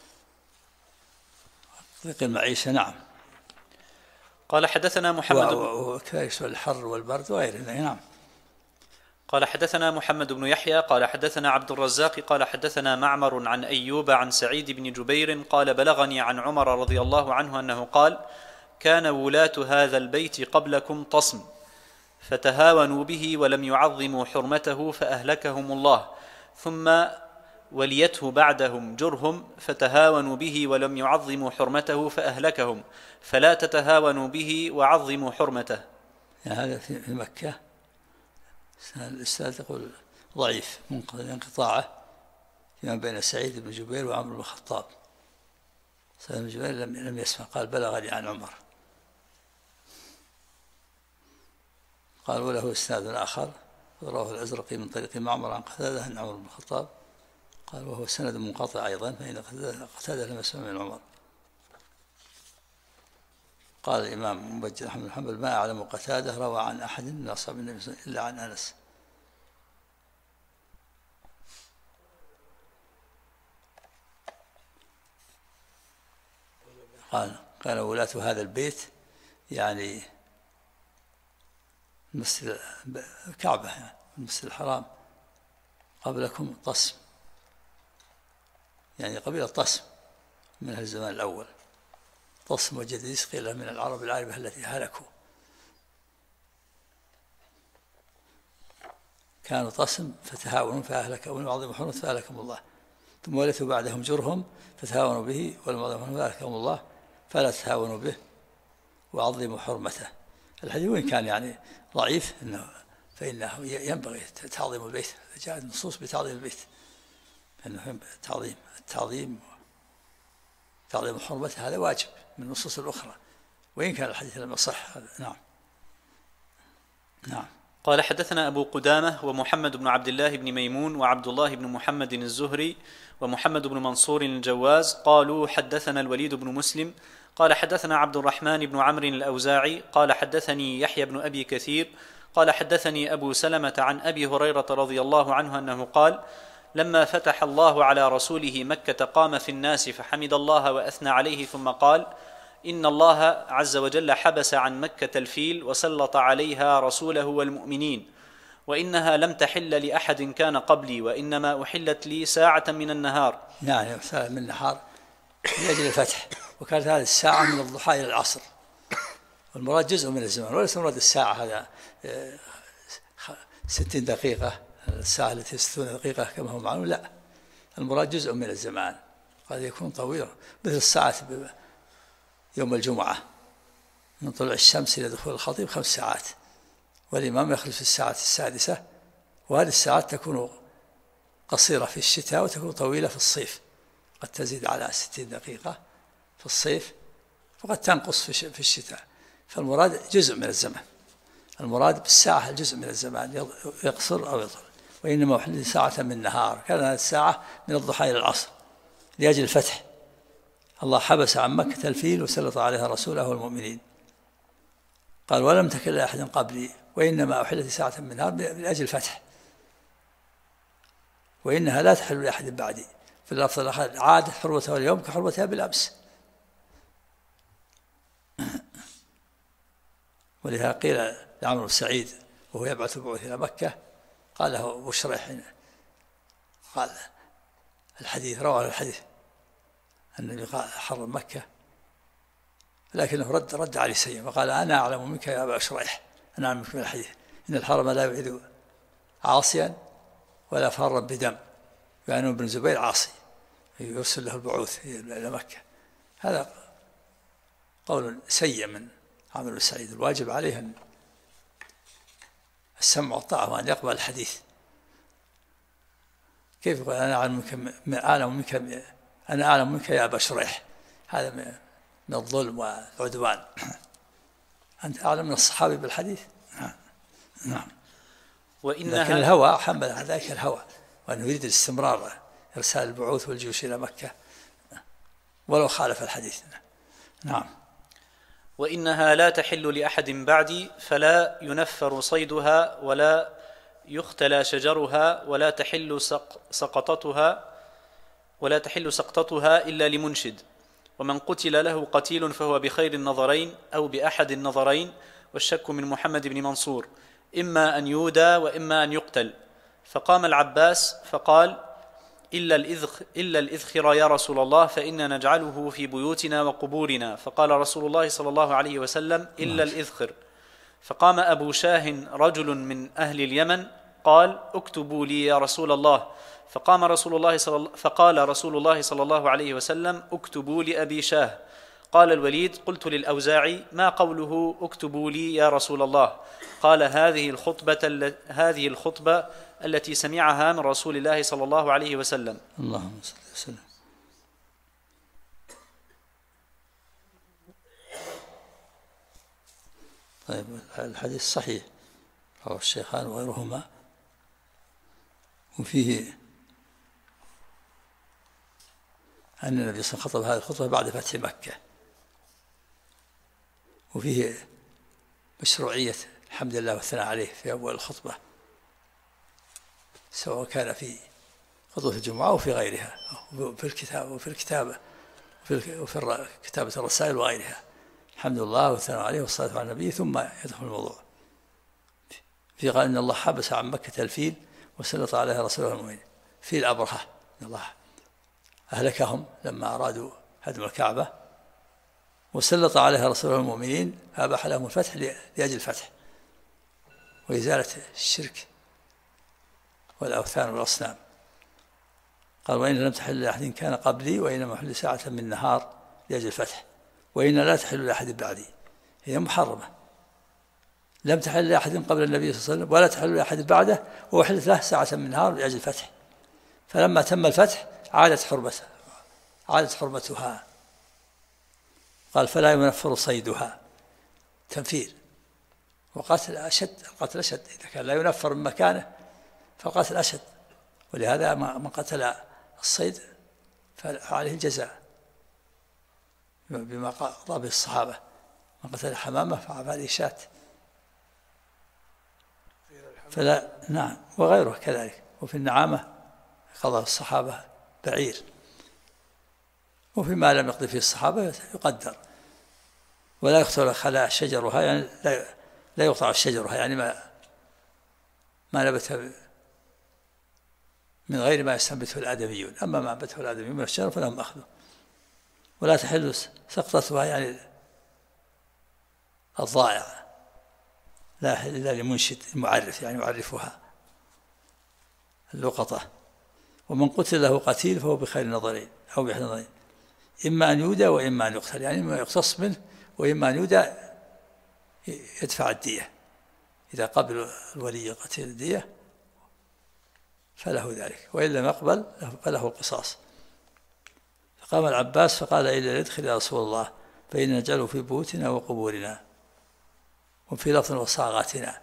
وضيق المعيشة. نعم. قال حدثنا محمد وكذلك الحر والبرد وغيره. نعم. قال حدثنا محمد بن يحيى قال حدثنا عبد الرزاق قال حدثنا معمر عن أيوب عن سعيد بن جبير قال بلغني عن عمر رضي الله عنه أنه قال كان ولاة هذا البيت قبلكم تصم فتهاونوا به ولم يعظموا حرمته فأهلكهم الله، ثم وليته بعدهم جرهم فتهاونوا به ولم يعظموا حرمته فأهلكهم، فلا تتهاونوا به وعظموا حرمته. هذا في مكة. الإسناد يقول ضعيف انقطاعه فيما بين سعيد بن جبير وعمر بن الخطاب. سعيد بن جبير لم يسمع، قال بلغني عن عمر. قال وله إسناد آخر رواه الأزرقي من طريق معمر عن قتادة عن عمر بن الخطاب، قال وهو سند منقطع أيضا، فإن قتادة لم يسمع من عمر. قال الإمام مبجل أحمد بن حنبل: ما أعلم قتادة روى عن أحد من أصحاب النبي صلى الله عليه وسلم إلا عن أنس. قال ولاة هذا البيت يعني المسجد الكعبة، يعني المسجد الحرام، قبلكم طسم، يعني قبيلة طسم من الزمان الأول. طسم وجديس قيل من العرب العاربة التي هلكوا، كانوا طسم فتهاونوا فأهلكهم، وعظموا حرمة فأهلكهم الله. ثم ولثوا بعدهم جرهم فتهاونوا به، ولم فأهلكهم الله فلا تهاونوا به وعظموا حرمته. الحديث وإن كان يعني ضعيف فإنه ينبغي تعظيم البيت، جاءت النصوص بتعظيم البيت، أنه تعظيم حرمته هذا واجب من النصوص الأخرى، وإن كان الحديث لم يصح. نعم. قال: حدثنا أبو قدامة ومحمد بن عبد الله بن ميمون وعبد الله بن محمد الزهري ومحمد بن منصور الجواز قالوا: حدثنا الوليد بن مسلم قال: حدثنا عبد الرحمن بن عمرو الأوزاعي قال: حدثني يحيى بن أبي كثير قال: حدثني أبو سلمة عن أبي هريرة رضي الله عنه أنه قال: لما فتح الله على رسوله مكة قام في الناس فحمد الله وأثنى عليه، ثم قال: إن الله عز وجل حبس عن مكة الفيل وسلط عليها رسوله والمؤمنين، وإنها لم تحل لأحد كان قبلي، وإنما أحلت لي ساعة من النهار. يعني ساعة من النهار لأجل الفتح، وكانت هذه الساعة من الضحى إلى العصر، والمراد جزء من الزمان، وليس مراد الساعة هذا 60 دقيقة، الساعة التي 60 دقيقة كما هو معلوم، لا، المراد جزء من الزمان قد يكون طويلا، مثل الساعة يوم الجمعة من طلوع الشمس إلى دخول الخطيب 5 ساعات، والإمام يخرج في الساعة 6، وهذه الساعات تكون قصيرة في الشتاء وتكون طويلة في الصيف، قد تزيد على 60 دقيقة في الصيف وقد تنقص في الشتاء، فالمراد جزء من الزمان، المراد بالساعة الجزء من الزمان يقصر أو يطول، وإنما أحل ساعة من النهار، كانت الساعة من الضحى إلى العصر لأجل الفتح. الله حبس عن مكة الفيل وسلط عليها رسوله والمؤمنين. قال: ولم تكن لأحد قبلي، وإنما أحلت ساعة من النهار لأجل الفتح، وإنها لا تحل لأحد بعدي. في اللفظ الآخر: عادت حرمتها اليوم كحرمتها بالأمس. ولهذا قيل لعمرو بن سعيد وهو يبعث بعوث إلى مكة، قال له بشريح، قال الحديث، روى الحديث النبي حرم مكة، لكنه رد عليه سيئا وقال: أنا أعلم منك يا أبا شريح، أنا أعلم منك من الحديث، إن الحرم لا يبعد عاصيا ولا فارا بدم، يعني ابن زبير عاصي يرسل له البعوث إلى مكة. هذا قول سيء من عمرو بن سعيد، الواجب عليه أن السمع والطاعة وأن يقبل الحديث. كيف يقول أنا أعلم منك يا أبا شريح؟ هذا من الظلم والعدوان. أنت أعلم من الصحابي بالحديث. نعم. لكن الهوى حمل ذلك الهوى، وأنه يريد الاستمرار إرسال البعوث والجيوش إلى مكة ولو خالف الحديث. نعم. وإنها لا تحل لأحد بعدي، فلا ينفر صيدها ولا يختلى شجرها ولا تحل سقطتها إلا لمنشد، ومن قتل له قتيل فهو بخير النظرين أو بأحد النظرين، والشك من محمد بن منصور، إما أن يودى وإما أن يقتل. فقام العباس فقال: إلا الإذخر يا رسول الله، فإنا نجعله في بيوتنا وقبورنا. فقال رسول الله صلى الله عليه وسلم: إلا الإذخر. فقام أبو شاه رجل من أهل اليمن قال: اكتبوا لي يا رسول الله. فقال رسول الله صلى الله عليه وسلم: اكتبوا لأبي شاه. قال الوليد: قلت للأوزاعي: ما قوله اكتبوا لي يا رسول الله؟ قال: هذه الخطبة التي سمعها من رسول الله صلى الله عليه وسلم. اللهم صل وسلم. طيب، الحديث صحيح رواه الشيخان وغيرهما، وفيه أن النبي صلى الله عليه وسلم خطب هذه الخطبة بعد فتح مكة، وفيه مشروعية الحمد لله والثناء عليه في أول الخطبة، سواء كان في خطبة الجمعة وفي غيرها، وفي الكتابة وفي كتابة الرسائل وغيرها. الحمد لله والثناء عليه والصلاة على النبي، ثم يدخل الموضوع في قال إن الله حبس عن مكة الفيل وسلط عليها رسوله المؤمنين. فيل أبرهة إن الله أهلكهم لما أرادوا هدم الكعبة، وسلط عليها رسوله المؤمنين فأباح لهم الفتح لأجل الفتح وإزالة الشرك والأوثان والأصنام. قال وإن لم تحل لأحد كان قبلي وإنما محل ساعة من نهار لأجل الفتح وإن لا تحل لأحد بعدي. هي محرمة، لم تحل لأحد قبل النبي صلى الله عليه وسلم ولا تحل لأحد بعده، وحلت له ساعة من نهار لأجل الفتح. فلما تم الفتح عادت حرمتها. قال فلا ينفر صيدها، تنفير وقتل أشد، القتل أشد إذا كان لا ينفر من مكانه فالقتل أشد. ولهذا من قتل الصيد فعليه الجزاء بما قضى به الصحابة. من قتل حمامة فعليه شاة. فلا نعم، وغيره كذلك. وفي النعامة قضى الصحابة بعير، وفيما لم يقضي فيه الصحابة يقدر. ولا يقتل خلاء شجرها، يعني لا يقطع شجرها، يعني ما نبت من غير ما يستنبته الآدميون. أما ما نبته الآدميون من الشجر فلهم أخذه. ولا تحل سقطتها، يعني الضائع، لا يحل إلا لمنشد المعرف، يعني يعرفها اللقطة. ومن قتل له قتيل فهو بخير نظرين أو بإحدى نظرين، إما أن يودى وإما أن يقتل، يعني إما يقتص منه وإما أن يودى يدفع الدية. إذا قبل الولي قتيل الدية فله ذلك، وإن لم يقبل فله القصاص. فقام العباس فقال إلا ندخل يا رسول الله فإن نجعله في بيوتنا وقبورنا، وفي لفظ وصاغاتنا،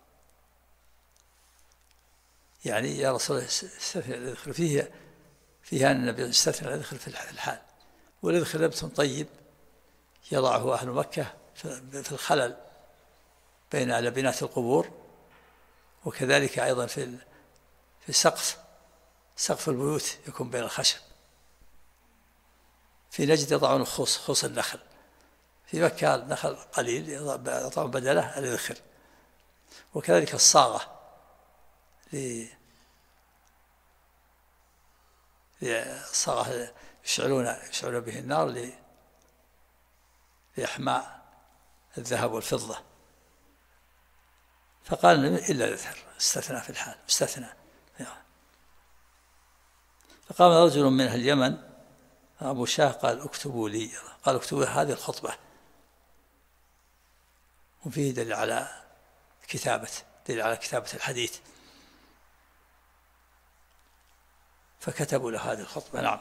يعني يا رسول الله استثنى يدخل فيها أن النبي استثنى يدخل في الحال. ويدخل لبس طيب يضعه أهل مكة في الخلل بين لبنات القبور، وكذلك أيضا في سقف البيوت يكون بين الخشب. في نجد يضعون خص النخل، في مكة النخل قليل يضعون بدله الإذخر. وكذلك الصاغة الصاغة يشعلون به النار لإحماء الذهب والفضة. فقال إلا الإذخر، استثنى في الحال، استثنى. فقام رجل من أهل اليمن أبو شاه قال اكتبوا لي، قال اكتبوا هذه الخطبة. وفيه دليل على كتابة الحديث. فكتبوا له هذه الخطبة. نعم.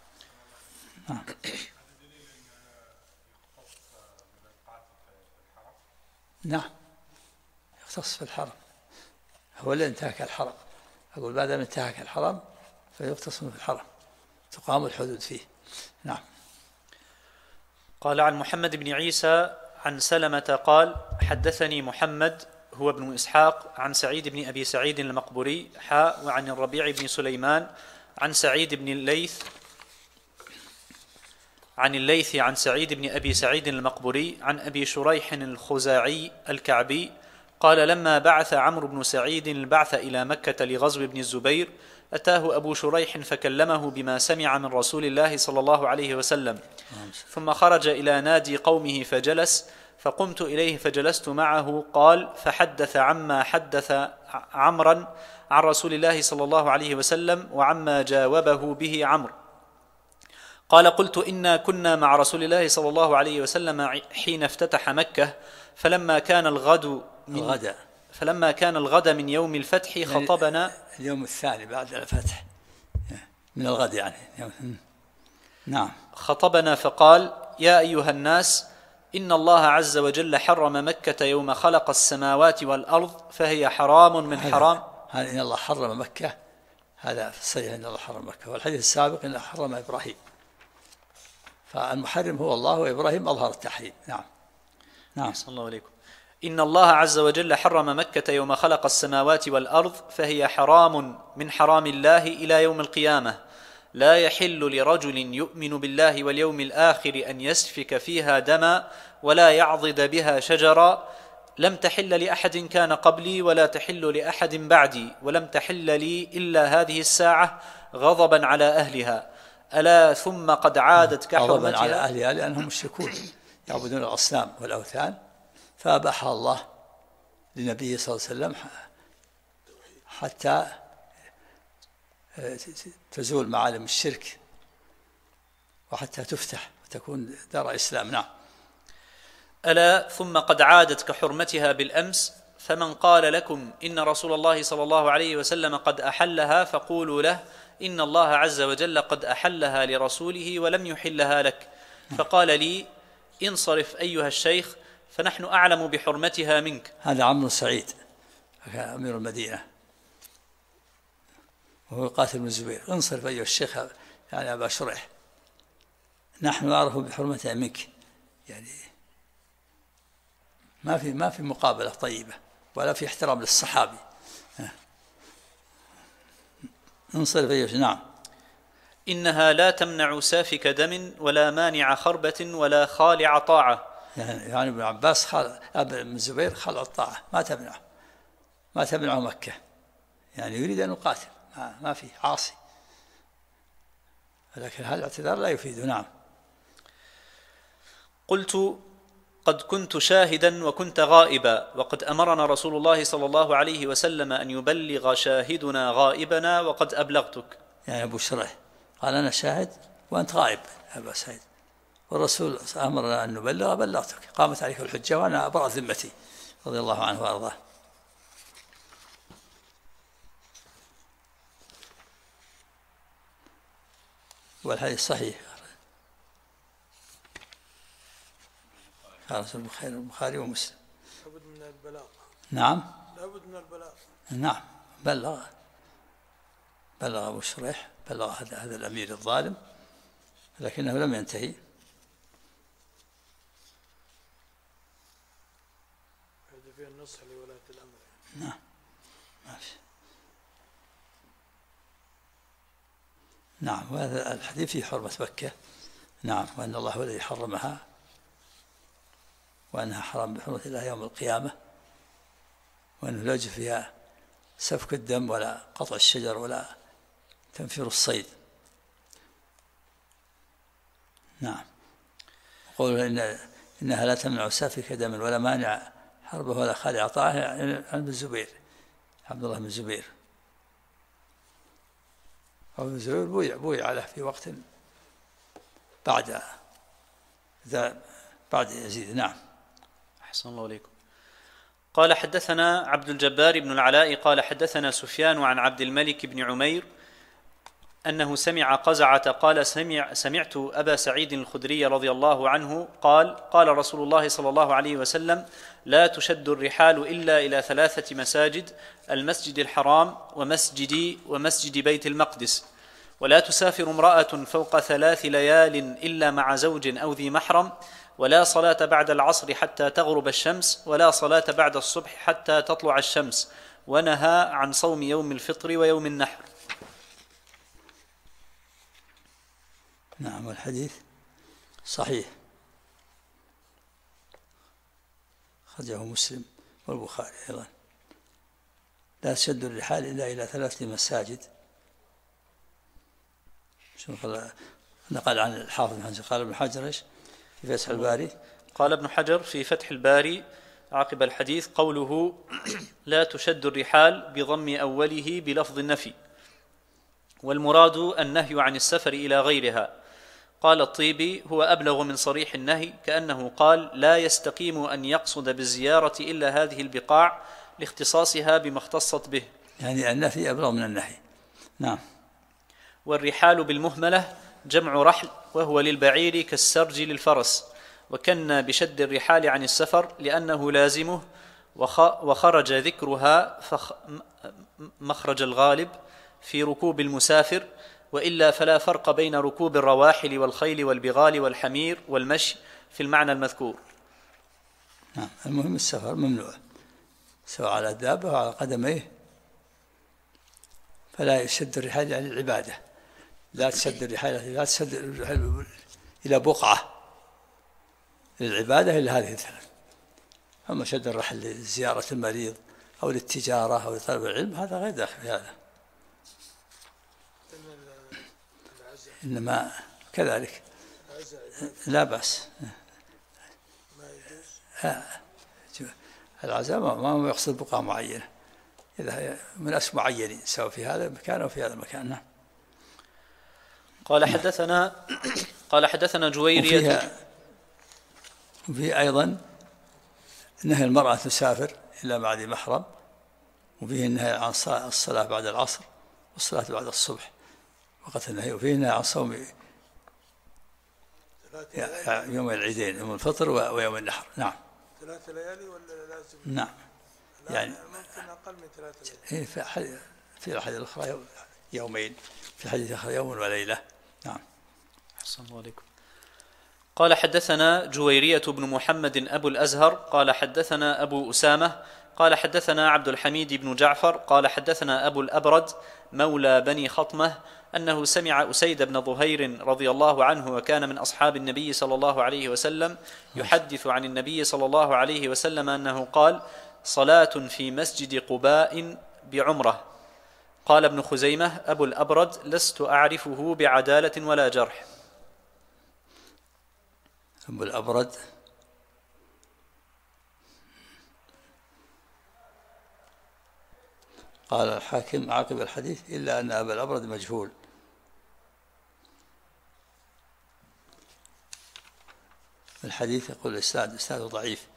نعم يختص في الحرم، هو اللي انتهك الحرم. أقول بعد ما انتهك الحرم فيختص في الحرم، تقام الحدود فيه. نعم. قال عن محمد بن عيسى عن سلمة قال حدثني محمد هو ابن إسحاق عن سعيد بن أبي سعيد المقبوري وعن الربيع بن سليمان عن سعيد بن الليث عن سعيد بن أبي سعيد المقبوري عن أبي شريح الخزاعي الكعبي قال لما بعث عمرو بن سعيد البعث إلى مكة لغزو ابن الزبير أتاه أبو شريح فكلمه بما سمع من رسول الله صلى الله عليه وسلم، ثم خرج إلى نادي قومه فجلس، فقمت إليه فجلست معه. قال فحدث عما حدث عمرا عن رسول الله صلى الله عليه وسلم وعما جاوبه به عمرو. قال قلت إنا كنا مع رسول الله صلى الله عليه وسلم حين افتتح مكة، فلما كان الغد من يوم الفتح خطبنا. اليوم الثاني بعد الفتح من الغد يعني. نعم. خطبنا فقال يا أيها الناس إن الله عز وجل حرم مكة يوم خلق السماوات والأرض فهي حرام من حرام. هذا إن الله حرم مكة، هذا في الصحيح إن الله حرم مكة. والحديث السابق إن حرم إبراهيم، فالمحرم هو الله وإبراهيم أظهر التحريم. نعم. نعم. صلى الله عليكم. إن الله عز وجل حرم مكة يوم خلق السماوات والأرض، فهي حرام من حرام الله إلى يوم القيامة، لا يحل لرجل يؤمن بالله واليوم الآخر أن يسفك فيها دما ولا يعضد بها شجرا، لم تحل لأحد كان قبلي ولا تحل لأحد بعدي، ولم تحل لي إلا هذه الساعة غضبا على أهلها. ألا ثم قد عادت كحرمتها. غضبا على أهلها لأنهم مشركون يعبدون الأصنام والأوثان، فأباحها الله لنبيه صلى الله عليه وسلم حتى تزول معالم الشرك وحتى تفتح وتكون دار إسلام. نعم. ألا ثم قد عادت كحرمتها بالأمس، فمن قال لكم إن رسول الله صلى الله عليه وسلم قد أحلها فقولوا له إن الله عز وجل قد أحلها لرسوله ولم يحلها لك. فقال لي انصرف أيها الشيخ فنحن أعلم بحرمتها منك. هذا عمرو سعيد أمير المدينة وهو قاتل بن الزبير. انصرف أيها الشيخ يعني أبا شريح، نحن نعرف بحرمتها منك. يعني ما في مقابلة طيبة ولا في احترام للصحابي. انصرف أيها الشيخ. نعم. إنها لا تمنع سافك دم ولا مانع خربة ولا خالع طاعة. يعني ابن عباس ابن الزبير خلع الطاعة ما تمنع مكة، يعني يريد أن يقاتل، ما في عاصي، لكن هذا الاعتذار لا يفيده. نعم. قلت قد كنت شاهدا وكنت غائبا، وقد أمرنا رسول الله صلى الله عليه وسلم أن يبلغ شاهدنا غائبنا وقد أبلغتك. يعني أبو شريح قال أنا شاهد وأنت غائب أبا سعيد، والرسول أمرنا أن نبلغ بلغتك، قامت عليك الحجة وأنا أبرأ ذمتي رضي الله عنه وأرضاه. والحديث صحيح، قال البخاري ومسلم. لابد من البلاغ. نعم. لابد من البلاغ. نعم. بلغ أبو شريح، بلغ هذا الأمير الظالم، لكنه لم ينتهي. هذا فيه النصح لولاة الأمر. نعم. ما في. نعم. وهذا الحديث في حرمة مكة. نعم. وأن الله هو الذي حرمها، وأنها حرام بحرمة الله يوم القيامة، وأنه لا يجوز فيها سفك الدم ولا قطع الشجر ولا تنفير الصيد. نعم. يقول إنها لا تمنع سافك دم ولا مانع حربه ولا خالع طاعة عن ابن الزبير، عبد الله بن الزبير. ابن الزبير بويع له في وقت بعد يزيد. نعم. أحسن الله عليكم. قال حدثنا عبد الجبار بن العلاء قال حدثنا سفيان عن عبد الملك بن عمير أنه سمع قزعة قال سمعت أبا سعيد الخدري رضي الله عنه قال رسول الله صلى الله عليه وسلم لا تشد الرحال إلا إلى 3 مساجد: المسجد الحرام ومسجدي ومسجد بيت المقدس، ولا تسافر امرأة فوق 3 ليال إلا مع زوج أو ذي محرم، ولا صلاة بعد العصر حتى تغرب الشمس، ولا صلاة بعد الصبح حتى تطلع الشمس، ونهى عن صوم يوم الفطر ويوم النحر. نعم. والحديث صحيح، خرجه مسلم والبخاري أيضا. لا تشد الرحال إلا إلى 3 مساجد. نقل عن الحافظ بن حجر قال ابن حجر ايش في فتح الباري؟ قال ابن حجر في فتح الباري عقب الحديث قوله لا تشد الرحال بضم أوله بلفظ النفي، والمراد النهي عن السفر إلى غيرها. قال الطيبي هو أبلغ من صريح النهي، كأنه قال لا يستقيم أن يقصد بالزيارة إلا هذه البقاع لاختصاصها بما اختصت به، يعني النفي أبلغ من النهي. نعم. والرحال بالمهملة جمع رحل، وهو للبعير كالسرج للفرس، وكنا بشد الرحال عن السفر لأنه لازمه، وخرج ذكرها مخرج الغالب في ركوب المسافر، وإلا فلا فرق بين ركوب الرواحل والخيل والبغال والحمير والمشي في المعنى المذكور. نعم. المهم السفر ممنوع سواء على الدابة أو على قدميه، فلا يشد الرحال يعني العبادة، لا تشد الرحال إلى بقعة للعبادة إلا هذه الثلاث. أما شد الرحل لزيارة المريض أو للتجارة أو لطلب العلم هذا غير داخل في هذا. إنما كذلك لا بأس. العزاء ما يقصد بقعة معينة، إذا من ناس معينين سواء في هذا المكان أو في هذا المكان. قال حدثنا جويرية. وفيه أيضا نهي المرأة تسافر إلا بعد محرم، وفيه النهي عن الصلاة بعد العصر والصلاة بعد الصبح وقت النهي، وفيه النهي عن صوم يوم العيدين، يوم الفطر ويوم النحر. نعم. 3 ليالي ولا لازم؟ نعم. يعني ممكن أقل من 3 ليالي. في الحديث الأخرى يومين، في الحديث الأخرى يوم وليلة. نعم. أحسن الله عليكم. قال حدثنا جويرية بن محمد أبو الأزهر قال حدثنا أبو أسامة قال حدثنا عبد الحميد بن جعفر قال حدثنا أبو الأبرد مولى بني خطمة أنه سمع أسيد بن ظهير رضي الله عنه وكان من أصحاب النبي صلى الله عليه وسلم يحدث عن النبي صلى الله عليه وسلم أنه قال: صلاة في مسجد قباء بعمرة. قال ابن خزيمة: أبو الأبرد لست أعرفه بعدالة ولا جرح. أبو الأبرد قال الحاكم عاقب الحديث إلا أن أبا الأبرد مجهول. الحديث يقول الإسناد ضعيف.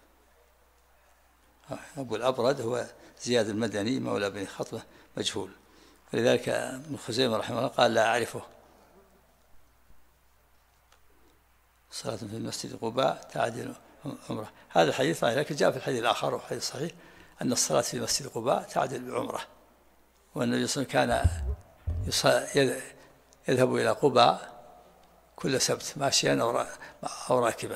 أبو الأبرد هو زياد المدني مولى بني خطبة مجهول، ولذلك ابن خزيمة رحمه الله قال لا أعرفه. صلاة في المسجد قباء تعدل عمرة. هذا الحديث صحيح، لكن جاء في الحديث الآخر وحديث صحيح أن الصلاة في مسجد قباء تعدل بعمرة، والنبي صلى الله عليه وسلم كان يذهب إلى قباء كل سبت ماشيا أو راكبا،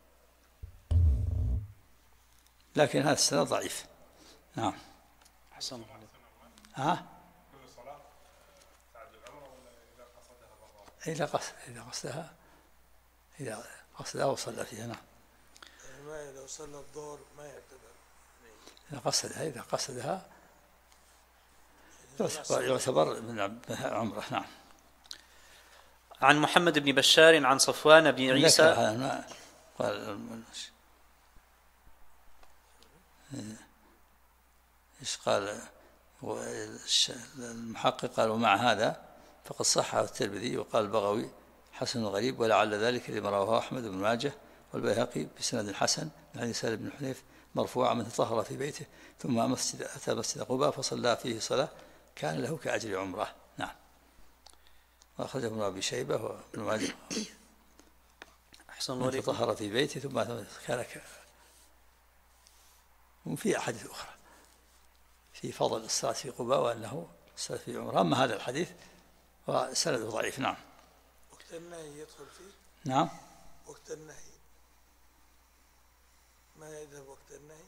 لكن هذا السند ضعيف. نعم. حسن الله عليك. كل صلاة تعدل العمرة ولا إذا قصدها؟ إذا قصدها وصلى فيها. نعم. ما لو صلى الظهر ما يعتبر. إذا قصدها يعتبر من عمره. نعم. عن محمد بن بشار عن صفوان بن عيسى قال إيش قال المحقق؟ قال: ومع هذا فقد صحه الترمذي وقال البغوي حسن غريب، ولعل ذلك لما رواه أحمد بن ماجه والبيهقي بسند حسن من حديث سالم بن حنيف مرفوعا: من تطهر في بيته ثم أتى مسجد قباء فصلى فيه صلاة كان له كأجر عمره. نعم. وأخرجه ابن أبي شيبة وابن ماجه. من تطهر في بيته ثم كان وفي أحاديث أخرى في فضل الصلاة في قباء وأنه الصلاة في عمره. أما هذا الحديث وسنده ضعيف. نعم. وقت النهي يدخل فيه؟ نعم. وقت النهي ما يذهب وقت النهي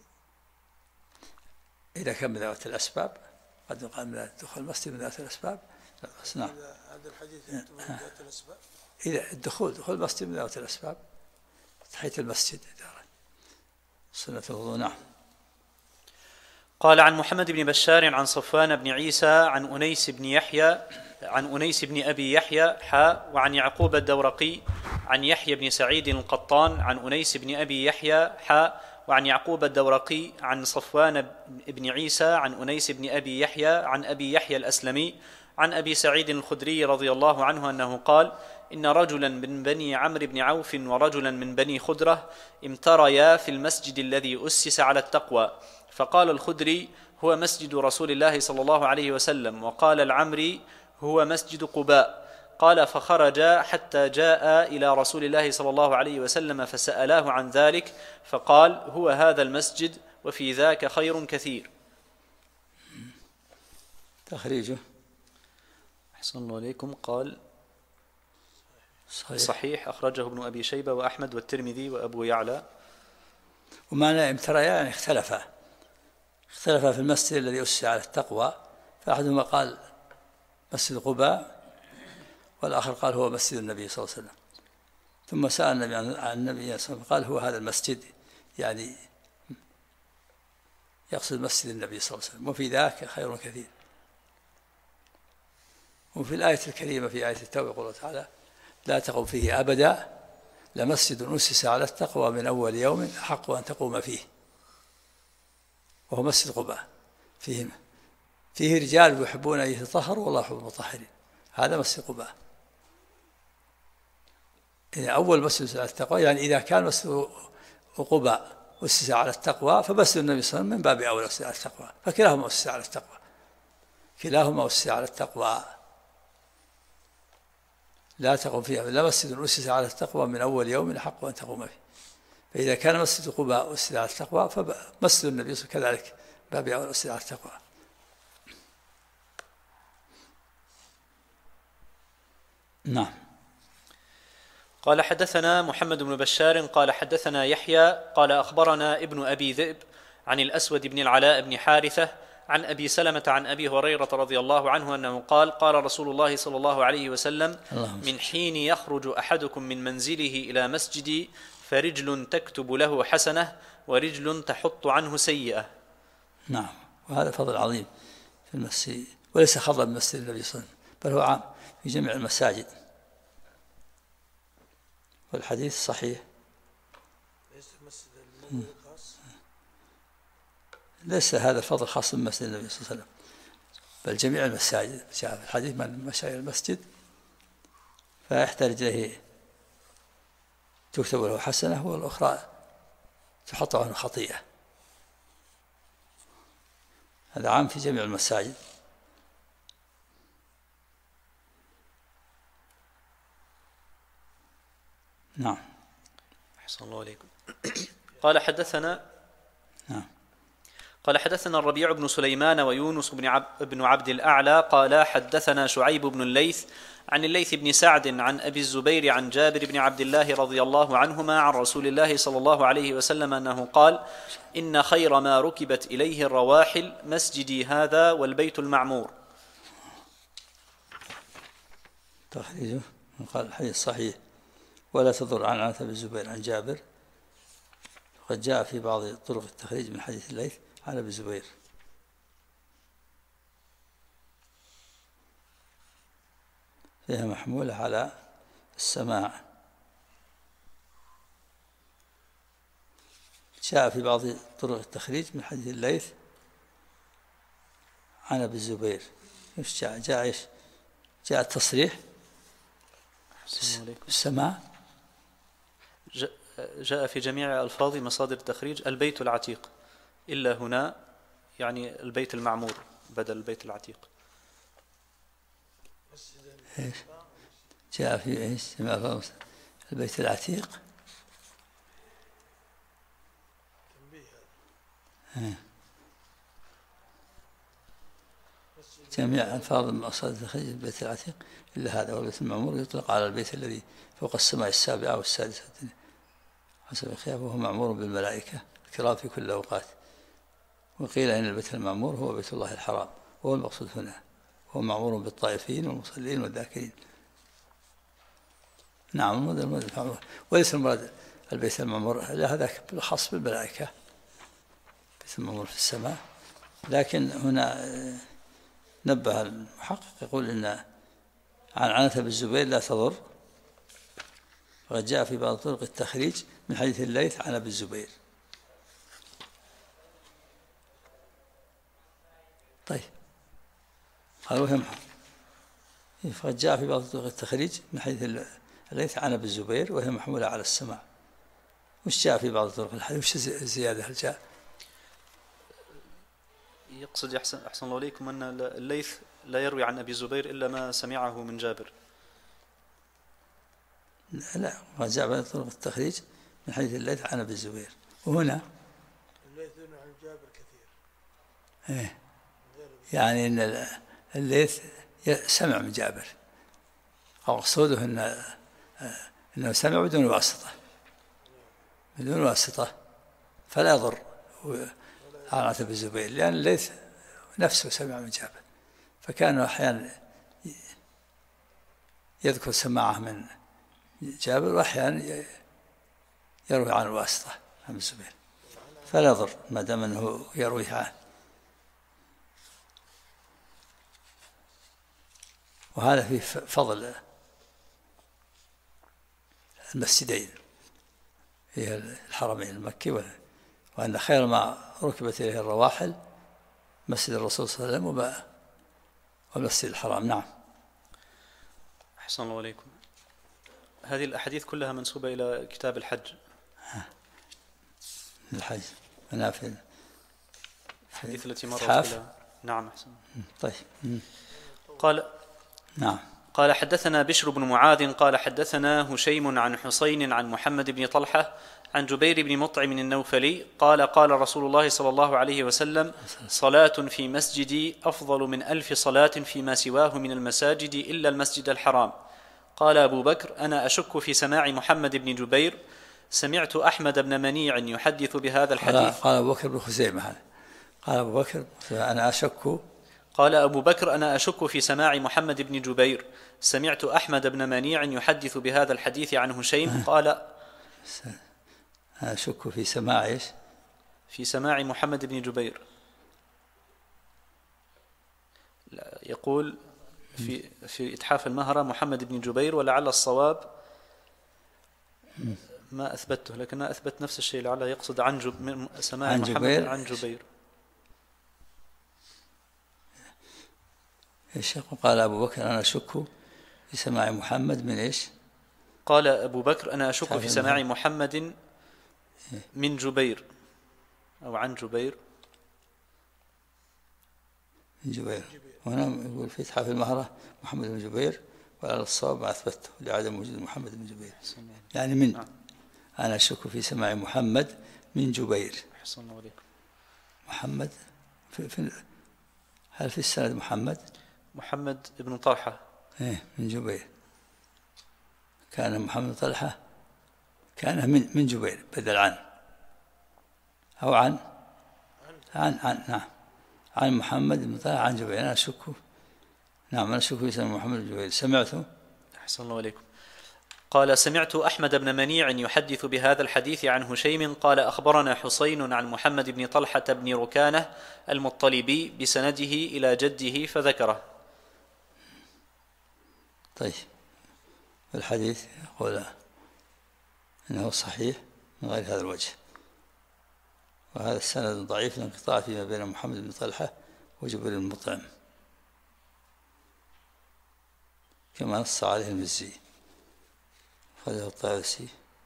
إذا كان من ذوات الأسباب، قد يقال من دخول المسجد من ذوات الأسباب. نعم. هذا الحديث من ذوات الأسباب. إذا دخول المسجد من ذوات الأسباب، تحية المسجد سنة الوضوء. نعم. قال: عن محمد بن بشار عن صفوان بن عيسى عن أنيس بن يحيى عن أنيس بن أبي يحيى وعن يعقوب الدورقي عن يحيى بن سعيد القطان عن أنيس بن أبي يحيى وعن يعقوب الدورقي عن صفوان بن عيسى عن أنيس بن أبي يحيى عن أبي يحيى الأسلمي عن أبي سعيد الخدري رضي الله عنه أنه قال: إن رجلا من بني عمرو بن عوف ورجلا من بني خدرة امتريا في المسجد الذي أسس على التقوى، فقال الخدري: هو مسجد رسول الله صلى الله عليه وسلم، وقال العمري: هو مسجد قباء. قال: فخرج حتى جاء إلى رسول الله صلى الله عليه وسلم فسألاه عن ذلك، فقال: هو هذا المسجد وفي ذاك خير كثير. تخريجه. أحسن الله عليكم. قال: صحيح أخرجه ابن أبي شيبة وأحمد والترمذي وأبو يعلى. ومعنى امتريا يعني اختلفا في المسجد الذي أسس على التقوى، فأحدهما قال مسجد قباء، والآخر قال هو مسجد النبي صلى الله عليه وسلم. ثم سأل النبي عن النبي صلى الله عليه وسلم قال هو هذا المسجد، يعني يقصد مسجد النبي صلى الله عليه وسلم، وفي ذاك خير كثير. وفي الآية الكريمة في آية التوبة يقول تعالى لا تقم فيه أبدا لمسجد أسس على التقوى من أول يوم أحق أن تقوم فيه، وهو مسجد قباء فيه رجال يحبون أن يتطهروا والله يحب المطهرين، هذا مسجد قباء. يعني أول مسجد على التقوى، يعني إذا كان مسجد قباء أسس على التقوى فمسجد النبي صلى الله عليه وسلم من باب أولى أسس على التقوى، فكلاهما أسس على التقوى، كلاهما أسس على التقوى. لا تقوم فيها لا مسجد أسس على التقوى من أول يوم أحق أن تقوم فيه. فإذا كان مسجد قباء أسس على التقوى فمسجد النبي صلى الله عليه وسلم كذلك باب أولى أسس على التقوى. نعم. قال حدثنا محمد بن بشار قال حدثنا يحيى قال أخبرنا ابن أبي ذئب عن الأسود بن العلاء بن حارثة عن أبي سلمة عن أبي هريرة رضي الله عنه أنه قال قال رسول الله صلى الله عليه وسلم من حين يخرج أحدكم من منزله إلى مسجدي فرجل تكتب له حسنة ورجل تحط عنه سيئة. نعم. وهذا فضل عظيم في المسجد، وليس خضا من مسجد النبي صلى الله عليه وسلم، بل هو عام في جميع المساجد، والحديث صحيح. ليس هذا الفضل خاص من مسجد النبي صلى الله عليه وسلم، بل جميع المساجد. جاء في الحديث من مشى إلى المسجد فيحتاج إليه تكتب له حسنة والأخرى تحط عنه خطيئة، هذا عام في جميع المساجد. نعم. أحسن الله عليكم. قال حدثنا قال حدثنا الربيع بن سليمان ويونس بن عبد الأعلى قال حدثنا شعيب بن الليث عن الليث بن سعد عن أبي الزبير عن جابر بن عبد الله رضي الله عنهما عن رسول الله صلى الله عليه وسلم أنه قال إن خير ما ركبت إليه الرواحل مسجدي هذا والبيت المعمور. تخريجه قال الحديث صحيح ولا تضر عن أبي الزبير عن جابر، وقد جاء في بعض طرق التخريج من حديث الليث عن أبي الزبير. فيها محمولة على السماع. جاء في بعض طرق التخريج من حديث الليث عن أبي الزبير. ايش جاء ايش؟ جاء التصريح السماع. جاء في جميع ألفاظ مصادر التخريج البيت العتيق، إلا هنا يعني البيت المعمور بدل البيت العتيق. إيش جاء في إيش البيت العتيق؟ جميع ألفاظ مصادر التخريج البيت العتيق إلا هذا، والبيت المعمور يطلق على البيت الذي فوق السماء السابعة والسادسة حسب الخلاف، وهو معمور بالملائكة الكرام في كل الأوقات. وقيل إن البيت المعمور هو بيت الله الحرام، وهو المقصود هنا، هو معمور بالطائفين والمصلين والذاكرين. نعم. المراد وليس المراد البيت المعمور، لا هذا خاص بالملائكة، بيت المعمور في السماء. لكن هنا نبه المحقق يقول إن عن عنة بالزبير لا تضر، وقد جاء في بعض طرق التخريج من حديث الليث عن أبي الزبير. طيب قال وهم، فقد جاء في بعض طرق التخريج من حديث الليث عن أبي الزبير وهي محمولة على السماع. وش جاء في بعض طرق الحديث؟ وش الزيادة هل جاء؟ يقصد أحسن الله عليكم أن الليث لا يروي عن أبي الزبير إلا ما سمعه من جابر. لا، وجاء بعض طرق التخريج من حديث الليث عن أبي الزبير، وهنا الليث عن جابر كثير. إيه يعني إن الليث سمع من جابر، أو مقصوده إنه سمع بدون واسطة، فلا يضر عن بن الزبير، لأن الليث نفسه سمع من جابر، فكان أحيانا يذكر سماعه من جابر، وأحيانا يروي عن الواسطة عن الزبير، فلا يضر ما دام أنه يرويه عنه. وهذا فيه فضل المسجدين هي الحرمين المكي، وأن خير ما ركبت إليه الرواحل مسجد الرسول صلى الله عليه وسلم والمسجد الحرام. نعم. أحسن الله عليكم. هذه الأحاديث كلها منسوبة إلى كتاب الحج. الحج أنا في الحديث التي مرت إلى. نعم أحسن. طيب. قال نعم. قال حدثنا بشر بن معاذ قال حدثنا هشيم عن حسين عن محمد بن طلحة عن جبير بن مطعم النوفلي قال قال رسول الله صلى الله عليه وسلم: صلاة في مسجدي أفضل من 1000 صلاة فيما سواه من المساجد إلا المسجد الحرام. قال أبو بكر: أنا أشك في سماع محمد بن جبير، سمعت أحمد بن منيع يحدث بهذا الحديث. قال أبو بكر بن خزيمة، قال أبو بكر: أنا أشك. قال أبو بكر: أنا أشك في سماع محمد بن جبير، سمعت أحمد بن منيع يحدث بهذا الحديث عن هشيم. قال: أشك في سماع إيش؟ في سماع محمد بن جبير. يقول في إتحاف المهرة محمد بن جبير، ولعل الصواب ما أثبته، لكن أثبت نفس الشيء، لعله يقصد عن سماع محمد عن جبير. إيش قال أبو بكر: أنا أشك في سماع محمد من إيش؟ قال أبو بكر: أنا أشك في سماع محمد من جبير أو عن جبير. من جبير. وهنا يقول في إتحاف المهرة محمد بن جبير، وعلى الصواب ما أثبته لعدم وجود محمد بن جبير، يعني من. أنا أشك في سماع محمد من جبير. أحسن الله عليكم. محمد هل في السند محمد بن طلحة؟ إيه، من جبير. كان محمد طلحة كان من جبير بدل عن، أو عن نعم، عن محمد بن طلحة عن جبير. أنا أشك. نعم، أنا أشك في سماع محمد بن جبير. سمعته. أحسن الله عليكم. قال: سمعت أحمد بن منيع يحدث بهذا الحديث عن هشيم قال: أخبرنا حسين عن محمد بن طلحة بن ركانة المطلبي بسنده إلى جده فذكره. طيب. الحديث يقول إنه صحيح من غير هذا الوجه، وهذا السند ضعيف لانقطاع فيما بين محمد بن طلحة وجبير المطعم، كما نص عليه المزي خذه الطيالسي.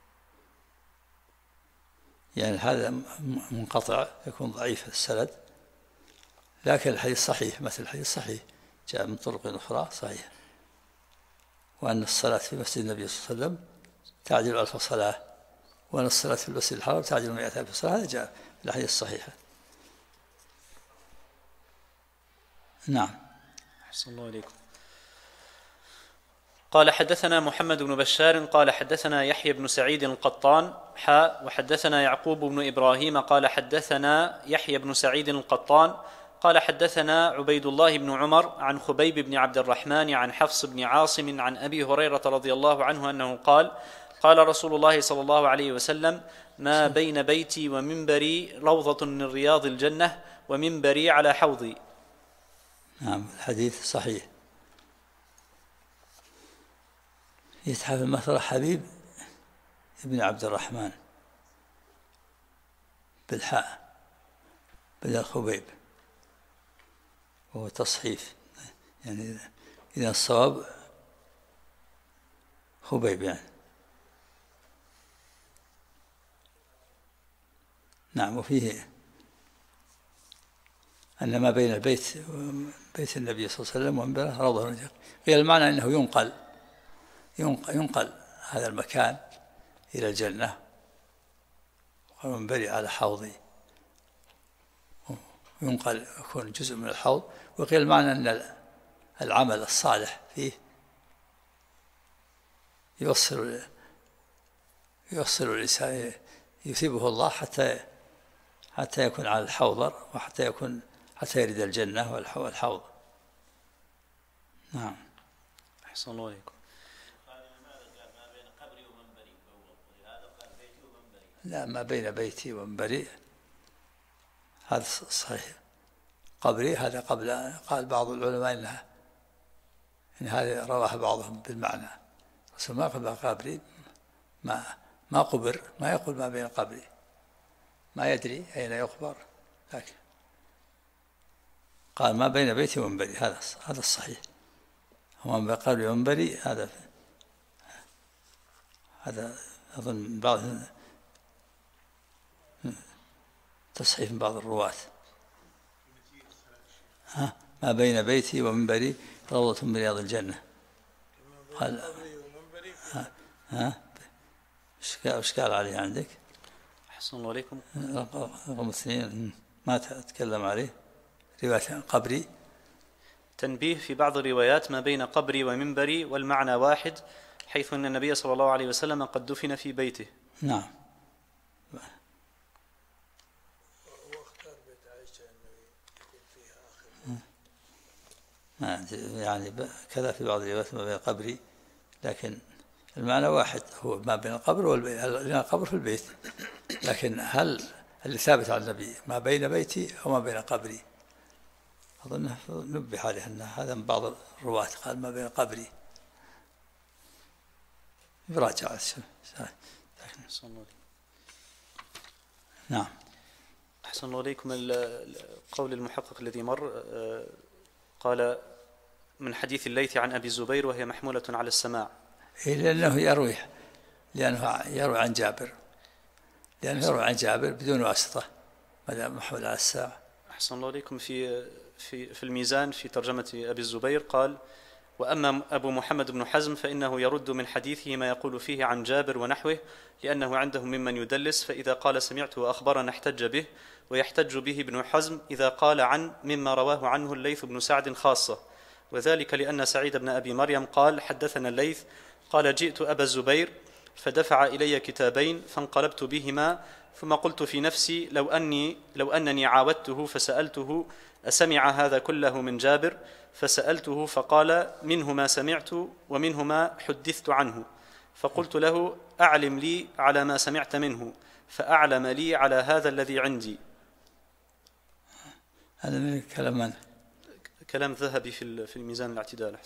يعني هذا منقطع يكون ضعيف السند، لكن الحديث صحيح، مثل الحديث صحيح جاء من طرق أخرى صحيح، وأن الصلاة في مسجد النبي صلى الله عليه وسلم تعدل 1000 صلاة، وأن الصلاة في المسجد الحرام تعدل 100,000 صلاة. هذا جاء في الحديث الصحيحة. نعم. أحسن الله عليكم. قال: حدثنا محمد بن بشار قال حدثنا يحيى بن سعيد القطان وحدثنا يعقوب بن إبراهيم قال حدثنا يحيى بن سعيد القطان قال حدثنا عبيد الله بن عمر عن خبيب بن عبد الرحمن عن حفص بن عاصم عن أبي هريرة رضي الله عنه أنه قال: قال رسول الله صلى الله عليه وسلم: ما بين بيتي ومنبري روضة من رياض الجنة، ومنبري على حوضي. نعم، الحديث صحيح. يتحف المثل حبيب ابن عبد الرحمن بالحاء بدل خبيب، وهو تصحيف، يعني إذا الصواب خبيب يعني. نعم. وفيه أن ما بين بيت النبي صلى الله عليه وسلم ومنبره روضة من رياض. قيل المعنى أنه ينقل هذا المكان إلى الجنة، ومنبري على حوضي، ينقل يكون جزء من الحوض. وقيل المعنى أن العمل الصالح فيه يوصل الإنسان، يثيبه الله حتى حتى يكون على الحوضر، وحتى يكون حتى يرد الجنة والحوض. نعم. أحسن الله إليكم. لا، ما بين بيتي ومنبري هذا صحيح. قبري هذا قال بعض العلماء إن هذا رواه بعضهم بالمعنى، بس ما قال قبري، ما قبر، ما يقول ما بين قبري، ما يدري أين يقبر، لكن قال ما بين بيتي ومنبري، هذا الصحيح. وما بين قبري ومنبري هذا أظن بعض تصحيح من بعض الرواة. ما بين بيتي ومنبري روضة من رياض الجنة. قال ايش قال عليه عندك؟ أحسن الله عليكم. رقم 2 ما تتكلم عليه، رواية قبري. تنبيه: في بعض الروايات ما بين قبري ومنبري والمعنى واحد، حيث أن النبي صلى الله عليه وسلم قد دفن في بيته. نعم. يعني كذا في بعض الروايات ما بين قبري، لكن المعنى واحد، هو ما بين القبر والبيت، لأن القبر في البيت، لكن هل اللي ثابت على النبي ما بين بيتي أو ما بين قبري؟ أظنه نبه عليه أن هذا من بعض الرواة قال ما بين قبري، يراجع. نعم. أحسن الله إليكم. القول المحقق الذي مر قال من حديث الليث عن أبي الزبير وهي محمولة على السماع. لأنه يروي عن جابر، بدون واسطة، ما محمول على الساعة. أحسن الله إليكم. في الميزان في ترجمة أبي الزبير قال: وأما أبو محمد بن حزم فإنه يرد من حديثه ما يقول فيه عن جابر ونحوه، لأنه عندهم ممن يدلس، فإذا قال سمعت وأخبرنا احتج به، ويحتج به ابن حزم إذا قال عن مما رواه عنه الليث بن سعد خاصة، وذلك لأن سعيد بن أبي مريم قال: حدثنا الليث قال: جئت أبا الزبير فدفع إلي كتابين فانقلبت بهما، ثم قلت في نفسي لو أنني عاودته فسألته أسمع هذا كله من جابر؟ فسألته فقال: منه ما سمعت ومنه ما حدثت عنه. فقلت له: أعلم لي على ما سمعت منه، فأعلم لي على هذا الذي عندي. هذا من كلام من؟ كلام ذهبي في الميزان الاعتدال.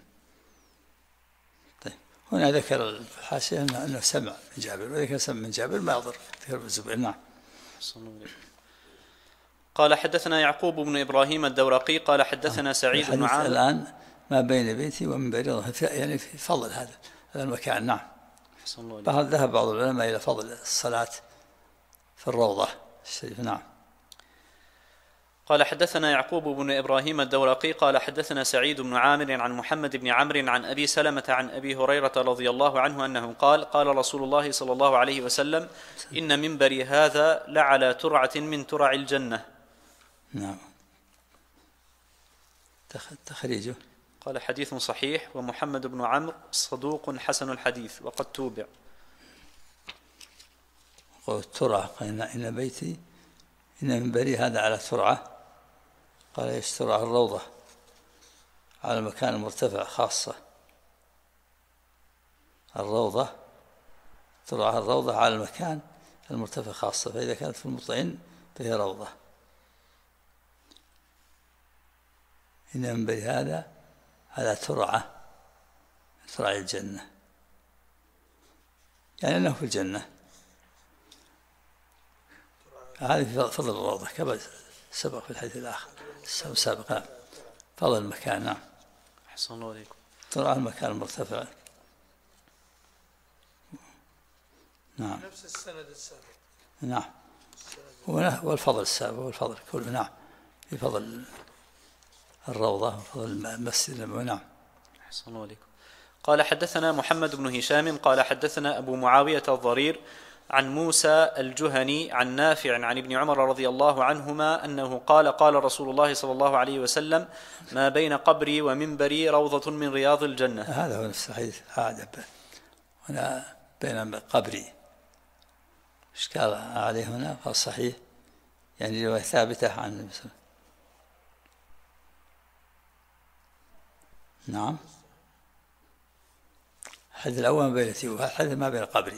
طيب، هنا ذكر الحاشية أنه سمع من جابر، وذكر سمع من جابر ما يضر، ذكر الزبير. نعم. قال: حدثنا يعقوب بن إبراهيم الدورقي قال: حدثنا سعيد بن عامر. الآن ما بين بيتي ومنبري، يعني في فضل هذا المكان. نعم. ذهب بعض العلماء إلى فضل الصلاة في الروضة الشريف. نعم. قال: حدثنا يعقوب بن إبراهيم الدورقي قال: حدثنا سعيد بن عامر عن محمد بن عمرو عن أبي سلمة عن أبي هريرة رضي الله عنه أنه قال: قال رسول الله صلى الله عليه وسلم: إن منبري هذا لعلى ترعة من ترع الجنة. نعم. تخريجه قال: حديث صحيح، ومحمد بن عمرو صدوق حسن الحديث وقد توبع. ترعة، إن بيتي إن منبري هذا على ترعة. قال: ايش ترعة؟ الروضة، على المكان المرتفع خاصة. الروضة ترعة، الروضة على المكان المرتفع خاصة، فإذا كانت في المطعن فهي روضة. إن منبري هذا على ترعة الجنة، يعني أنه في الجنة. هذه فضل الروضة كما سبق في الحديث الآخر السابق. فضل المكان. نعم. أحسن الله عليكم. ترعى المكان المرتفع. نعم. نفس السند السابق. نعم. والفضل السابق والفضل كله. نعم. في فضل الروضة وفضل المسجد النبوي. نعم. أحسن الله عليكم. قال: حدثنا محمد بن هشام قال: حدثنا أبو معاوية الضرير عن موسى الجهني عن نافع عن ابن عمر رضي الله عنهما أنه قال: قال رسول الله صلى الله عليه وسلم: ما بين قبري ومنبري روضة من رياض الجنة. هذا هو نفس الحديث. هنا بين قبري إشكال عليه هنا، قال صحيح يعني رواية ثابتة عن النبي صلى الله عليه وسلم. نعم. الحديث الأول ما بين يتي والحديث ما بين قبري.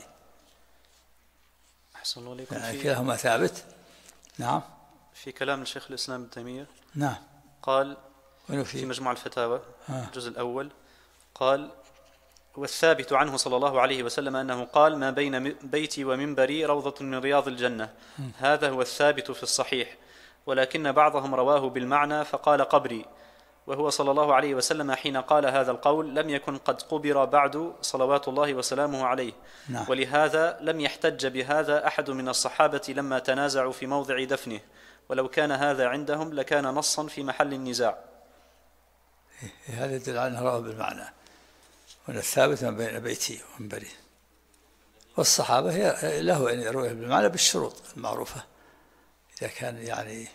أحسن الله عليكم. يعني كلاهما ثابت. نعم. في كلام الشيخ الإسلام ابن تيمية نعم قال في مجموع الفتاوى الجزء الأول قال: والثابت عنه صلى الله عليه وسلم أنه قال: ما بين بيتي ومنبري روضة من رياض الجنة. هذا هو الثابت في الصحيح، ولكن بعضهم رواه بالمعنى فقال قبري، وهو صلى الله عليه وسلم حين قال هذا القول لم يكن قد قبر بعد صلوات الله وسلامه عليه. ولهذا لم يحتج بهذا أحد من الصحابة لما تنازعوا في موضع دفنه، ولو كان هذا عندهم لكان نصا في محل النزاع. هذا يدل على أنه رواه بالمعنى، وأن الثابت ما بين بيتي ومنبري. والصحابة هي له أن يرويه بالمعنى بالشروط المعروفة، إذا كان يعني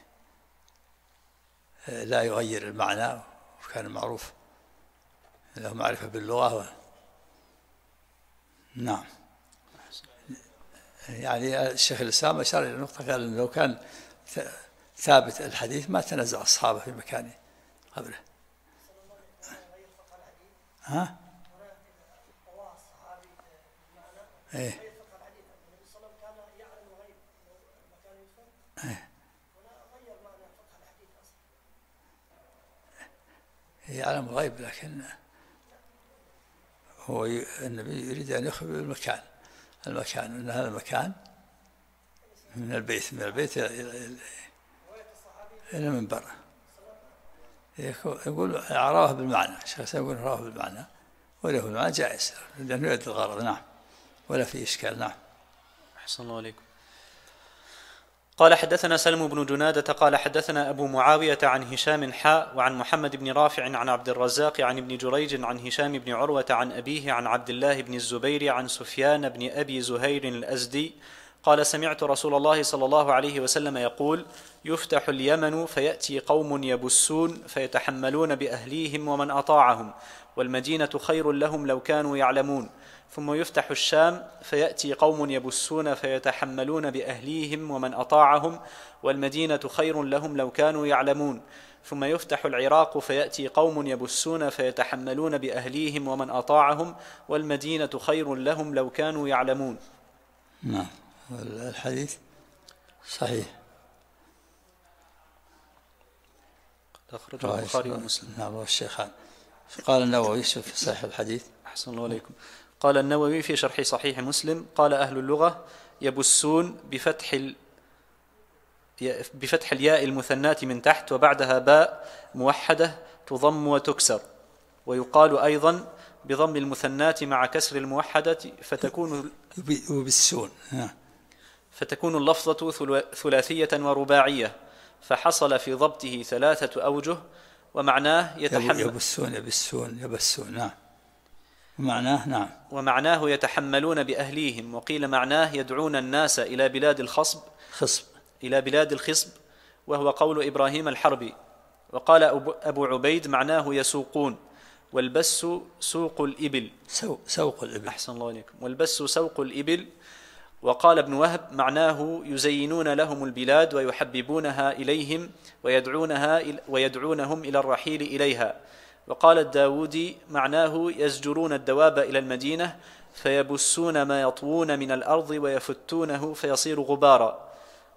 لا يغير المعنى وكان معروف له معرفة باللغة. نعم. يعني الشيخ الإسلام أشار إلى نقطة، قال إنه لو كان ثابت الحديث ما تنازع الصحابة في مكان قبره. ها؟ إيه. يعلم الغيب، لكن هو النبي يريد أن يخبر المكان أن هذا المكان من البيت إلى المنبر. يقول رواه بالمعنى، الشيخ يقول رواه بالمعنى، وله المعنى جائز لأنه يؤدي الغرض. نعم، ولا في إشكال. نعم. أحسن الله عليكم. قال: حدثنا سلم بن جنادة قال حدثنا أبو معاوية عن هشام وعن محمد بن رافع عن عبد الرزاق عن ابن جريج عن هشام بن عروة عن أبيه عن عبد الله بن الزبير عن سفيان بن أبي زهير الأزدي قال: سمعت رسول الله صلى الله عليه وسلم يقول: يفتح اليمن فيأتي قوم يبسون فيتحملون بأهليهم ومن أطاعهم، والمدينة خير لهم لو كانوا يعلمون. ثم يفتح الشام فيأتي قوم يبسون فيتحملون بأهليهم ومن أطاعهم، والمدينة خير لهم لو كانوا يعلمون. ثم يفتح العراق فيأتي قوم يبسون فيتحملون بأهليهم ومن أطاعهم، والمدينة خير لهم لو كانوا يعلمون. نعم، الحديث صحيح، أخرجه البخاري ومسلم. نعم، والشيخان. قال النووي في صحيح الحديث. أحسن الله عليكم. قال النووي في شرح صحيح مسلم: قال أهل اللغة: يبسون بفتح الياء المثناة من تحت وبعدها باء موحدة تضم وتكسر، ويقال أيضا بضم المثناة مع كسر الموحدة فتكون اللفظة ثلاثية ورباعية، فحصل في ضبطه 3 أوجه. ومعناه يبسون. نعم. ومعناه يتحملون بأهليهم. وقيل معناه يدعون الناس إلى بلاد الخصب، وهو قول إبراهيم الحربي. وقال أبو عبيد معناه يسوقون، والبس سوق الإبل. سوق الإبل. أحسن الله عليكم. والبس سوق الإبل. وقال ابن وهب معناه يزينون لهم البلاد ويحببونها إليهم ويدعونهم إلى الرحيل إليها. وقال الداودي معناه يزجرون الدواب إلى المدينة فيبسون ما يطوون من الأرض ويفتونه فيصير غبارا،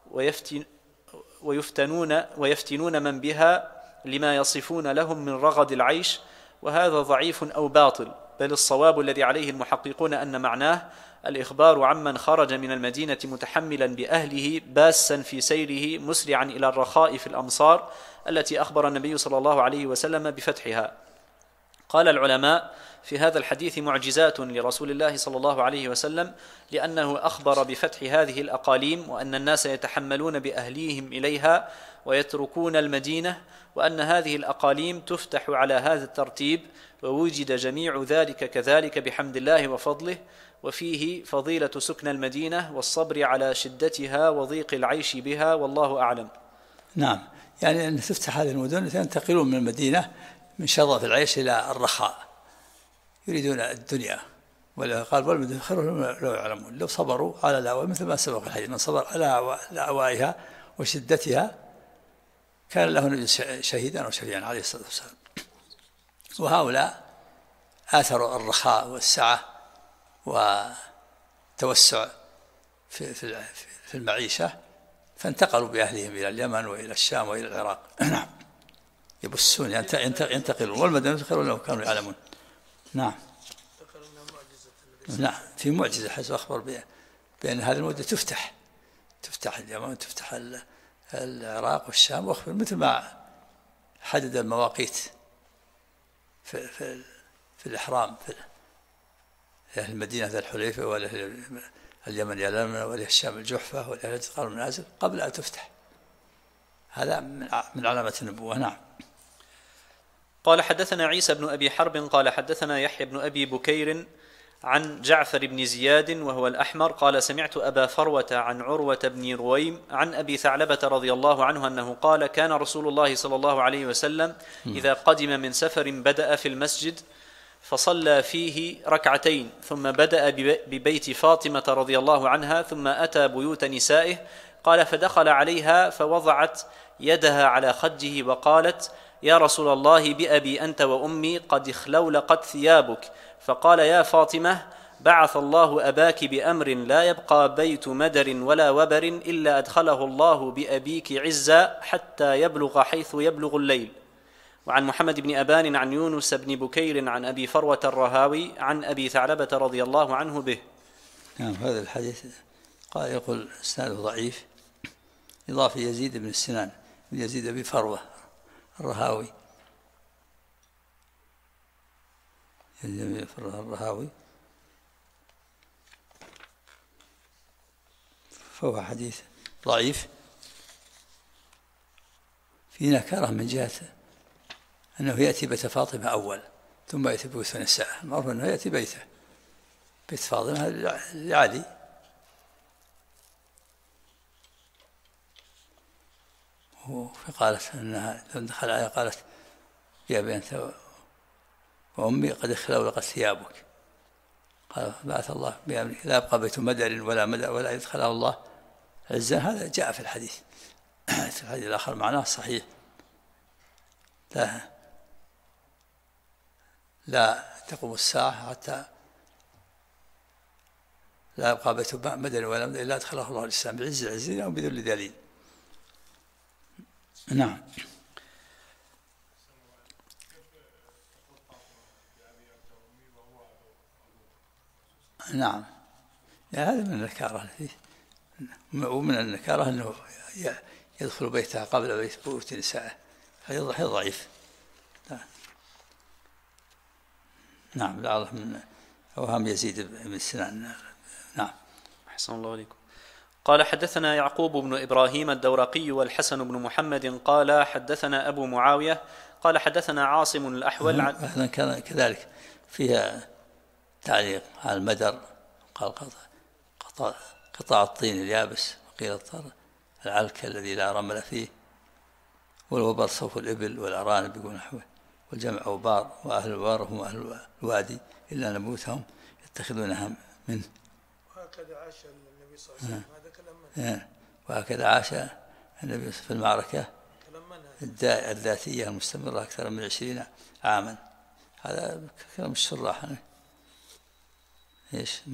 ويفتنون من بها لما يصفون لهم من رغد العيش. وهذا ضعيف أو باطل، بل الصواب الذي عليه المحققون أن معناه الإخبار عمن خرج من المدينة متحملا بأهله باسا في سيره مسرعا إلى الرخاء في الأمصار التي أخبر النبي صلى الله عليه وسلم بفتحها. قال العلماء: في هذا الحديث معجزات لرسول الله صلى الله عليه وسلم، لأنه أخبر بفتح هذه الأقاليم، وأن الناس يتحملون بأهليهم إليها ويتركون المدينة، وأن هذه الأقاليم تفتح على هذا الترتيب، ووجد جميع ذلك كذلك بحمد الله وفضله. وفيه فضيلة سكن المدينة والصبر على شدتها وضيق العيش بها، والله أعلم. نعم، يعني أن تفتح هذه المدن ينتقلون من المدينة من شظف العيش إلى الرخاء، يريدون الدنيا. ولا قال: والمدينة خير لو يعلمون. لو صبروا على الأواء، مثل ما سبق الحديث، من صبر على أوائها وشدتها كان له النبي شهيدا وشفيعا عليه الصلاة والسلام. وهؤلاء آثروا الرخاء والسعة والتوسع في المعيشة، فانتقلوا بأهلهم إلى اليمن وإلى الشام وإلى العراق. نعم، يبسون ينتقلون، والمدينة يدخلون لو كانوا يعلمون. نعم. نعم، في معجزة حيث أخبر بأن هذه المدة تفتح اليمن، تفتح العراق والشام، وأخبر مثل ما حدد المواقيت في الإحرام، في أهل المدينة ذا الحليفة، ولا اليمن يلمن، ولا الشام الجحفة، ولا أهل قالوا المنازل قبل أن تفتح. هذا من علامة النبوة. نعم. قال حدثنا عيسى بن أبي حرب قال حدثنا يحيى بن أبي بكير عن جعفر بن زياد وهو الأحمر قال سمعت أبا فروة عن عروة بن رويم عن أبي ثعلبة رضي الله عنه أنه قال كان رسول الله صلى الله عليه وسلم إذا قدم من سفر بدأ في المسجد فصلى فيه ركعتين، ثم بدأ ببيت فاطمة رضي الله عنها، ثم أتى بيوت نسائه. قال فدخل عليها فوضعت يدها على خده وقالت يا رسول الله بأبي أنت وأمي قد اخلولقت ثيابك. فقال يا فاطمة بعث الله أباك بأمر لا يبقى بيت مدر ولا وبر إلا أدخله الله بأبيك عزا حتى يبلغ حيث يبلغ الليل. وعن محمد بن أبان عن يونس بن بكير عن أبي فروة الرهاوي عن أبي ثعلبة رضي الله عنه به. نعم، هذا الحديث قال يقول إسناده ضعيف، إضافة يزيد بن السنان بن يزيد أبي فروة الرهاوي، الرهاوي، فهو حديث ضعيف في نكرة من جهة أنه يأتي بيت فاطمة أول ثم يأتي بيت النساء. المعروف أنه يأتي بيت فاطمة لعلي، فقالت أنها دخل عليها قالت يا بنت وأمي قد اخلولقت ثيابك. قال بعث الله بأمرك لا يبقى بيت مدر ولا يدخله الله عزا. هذا جاء في الحديث. في الحديث الآخر معناه صحيح، لا تقوم الساعة حتى لا يبقى بيت مدر ولا مدر إلا أدخله الله الإسلام بعز عزيز أو بذل ذليل. نعم. نعم، هذا من النكارة، ومن النكارة أنه يدخل بيتها قبل بيت نسائه، هذا ضعيف. نعم، لعله من أوهام يزيد بن سنان. نعم. أحسن الله عليكم. قال حدثنا يعقوب بن إبراهيم الدورقي والحسن بن محمد قال حدثنا أبو معاوية قال حدثنا عاصم الأحول عن كان كذلك فيها تعليق على المدر، قال قطع الطين اليابس، وقيل العلك الذي لا رمل فيه، والوبر صوف الإبل والأرانب يقول نحوه، والجمع أوبار، وأهل الوار هم أهل الوادي إلا نبوتهم يتخذونها منه. وهكذا عاش النبي صلى الله عليه وسلم. هذا كلام من وهكذا عاش النبي في المعركة الذاتية المستمرة أكثر من 20 عاما. هذا كلام الشراح. إيش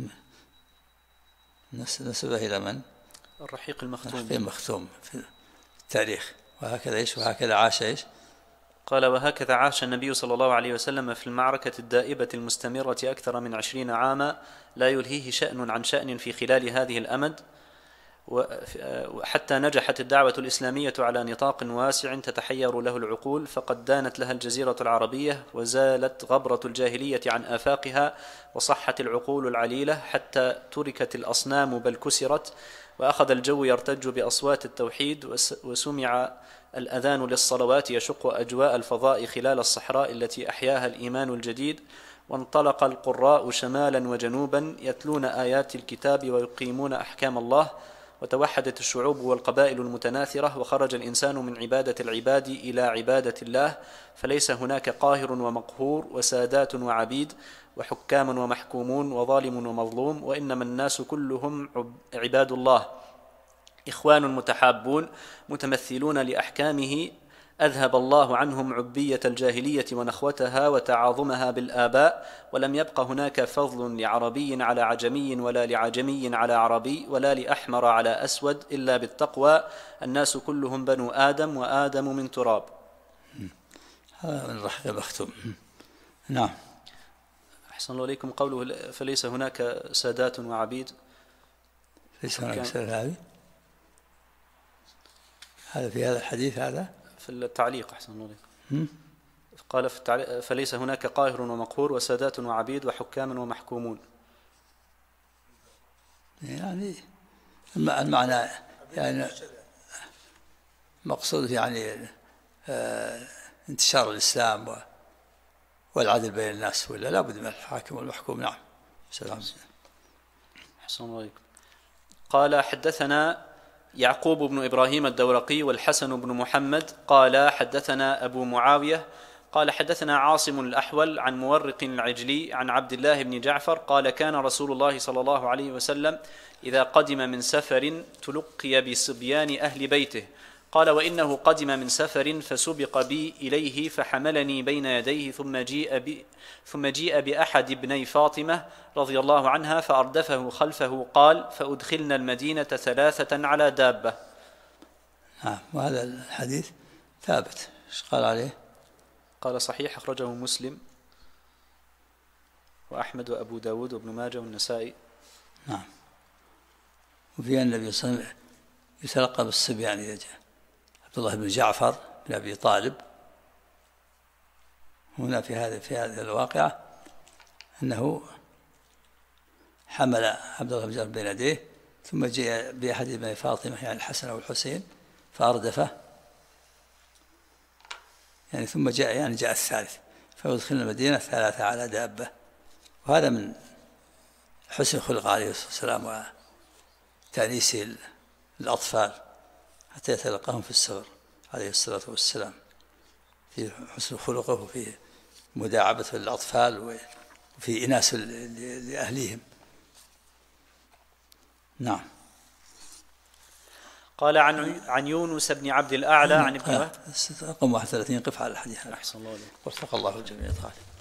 نسبه إلى من؟ الرحيق المختوم. الرحيق المختوم في التاريخ. وهكذا إيش؟ وهكذا عاش إيش؟ قال وهكذا عاش النبي صلى الله عليه وسلم في المعركة الدائبة المستمرة أكثر من 20 عاما لا يلهيه شأن عن شأن في خلال هذه الأمد، وحتى نجحت الدعوة الإسلامية على نطاق واسع تتحير له العقول، فقد دانت لها الجزيرة العربية وزالت غبرة الجاهلية عن آفاقها، وصحت العقول العليلة حتى تركت الأصنام بل كسرت، وأخذ الجو يرتج بأصوات التوحيد، وسمع الأذان للصلوات يشق أجواء الفضاء خلال الصحراء التي أحياها الإيمان الجديد، وانطلق القراء شمالا وجنوبا يتلون آيات الكتاب ويقيمون أحكام الله، وتوحدت الشعوب والقبائل المتناثرة، وخرج الإنسان من عبادة العباد إلى عبادة الله، فليس هناك قاهر ومقهور وسادات وعبيد وحكام ومحكومون وظالم ومظلوم، وإنما الناس كلهم عباد الله، إخوان متحابون متمثلون لأحكامه أذهب الله عنهم عبية الجاهلية ونخوتها وتعاظمها بالآباء، ولم يبق هناك فضل لعربي على عجمي ولا لعجمي على عربي ولا لأحمر على أسود إلا بالتقوى. الناس كلهم بنو آدم وآدم من تراب. هذا من رحق المختوم. نعم. أحسن الله إليكم. قوله فليس هناك سادات وعبيد، ليس هناك سادات وعبيد، هذا في هذا الحديث، هذا في التعليق. أحسن الله إليكم. قال في التعليق فليس هناك قاهر ومقهور وسادات وعبيد وحكام ومحكومون. يعني المعنى يعني مقصود يعني انتشار الإسلام والعدل بين الناس، ولا لا بد من الحاكم والمحكوم. نعم. سلام. أحسن الله إليكم. قال حدثنا يعقوب بن إبراهيم الدورقي والحسن بن محمد قال حدثنا أبو معاوية قال حدثنا عاصم الأحول عن مورق العجلي عن عبد الله بن جعفر قال كان رسول الله صلى الله عليه وسلم إذا قدم من سفر تلقي بصبيان أهل بيته. قال وإنه قدم من سفر فسبق بي إليه فحملني بين يديه ثم جيء بأحد ابني فاطمة رضي الله عنها فأردفه خلفه. قال فأدخلنا المدينة 3 على دابة. وهذا الحديث ثابت. ايش قال عليه؟ قال صحيح، أخرجه مسلم وأحمد وأبو داود وابن ماجه والنسائي. نعم. وفي النبي صلى الله عليه وسلم يتلقى بالصبيان إذا جاء عبد الله بن جعفر بن أبي طالب. هنا في هذه الواقعة أنه حمل عبد الله بن جعفر بين يديه ثم جاء بأحد ابني فاطمة يعني الحسن والحسين فأردفه، يعني ثم جاء الثالث فيدخلنا المدينة 3 على دابة. وهذا من حسن خلق عليه الصلاة والسلام وتأنيس الأطفال حتى يتلقاهم في الصغر عليه الصلاة والسلام، في حسن خلقه وفي مداعبة الأطفال وفي إناس لأهليهم. نعم. قال عن يونس بن عبد الأعلى عن ابن وهب. رقم 31 قف على الحديث. أحسن الله عليك. وفق الله الجميع.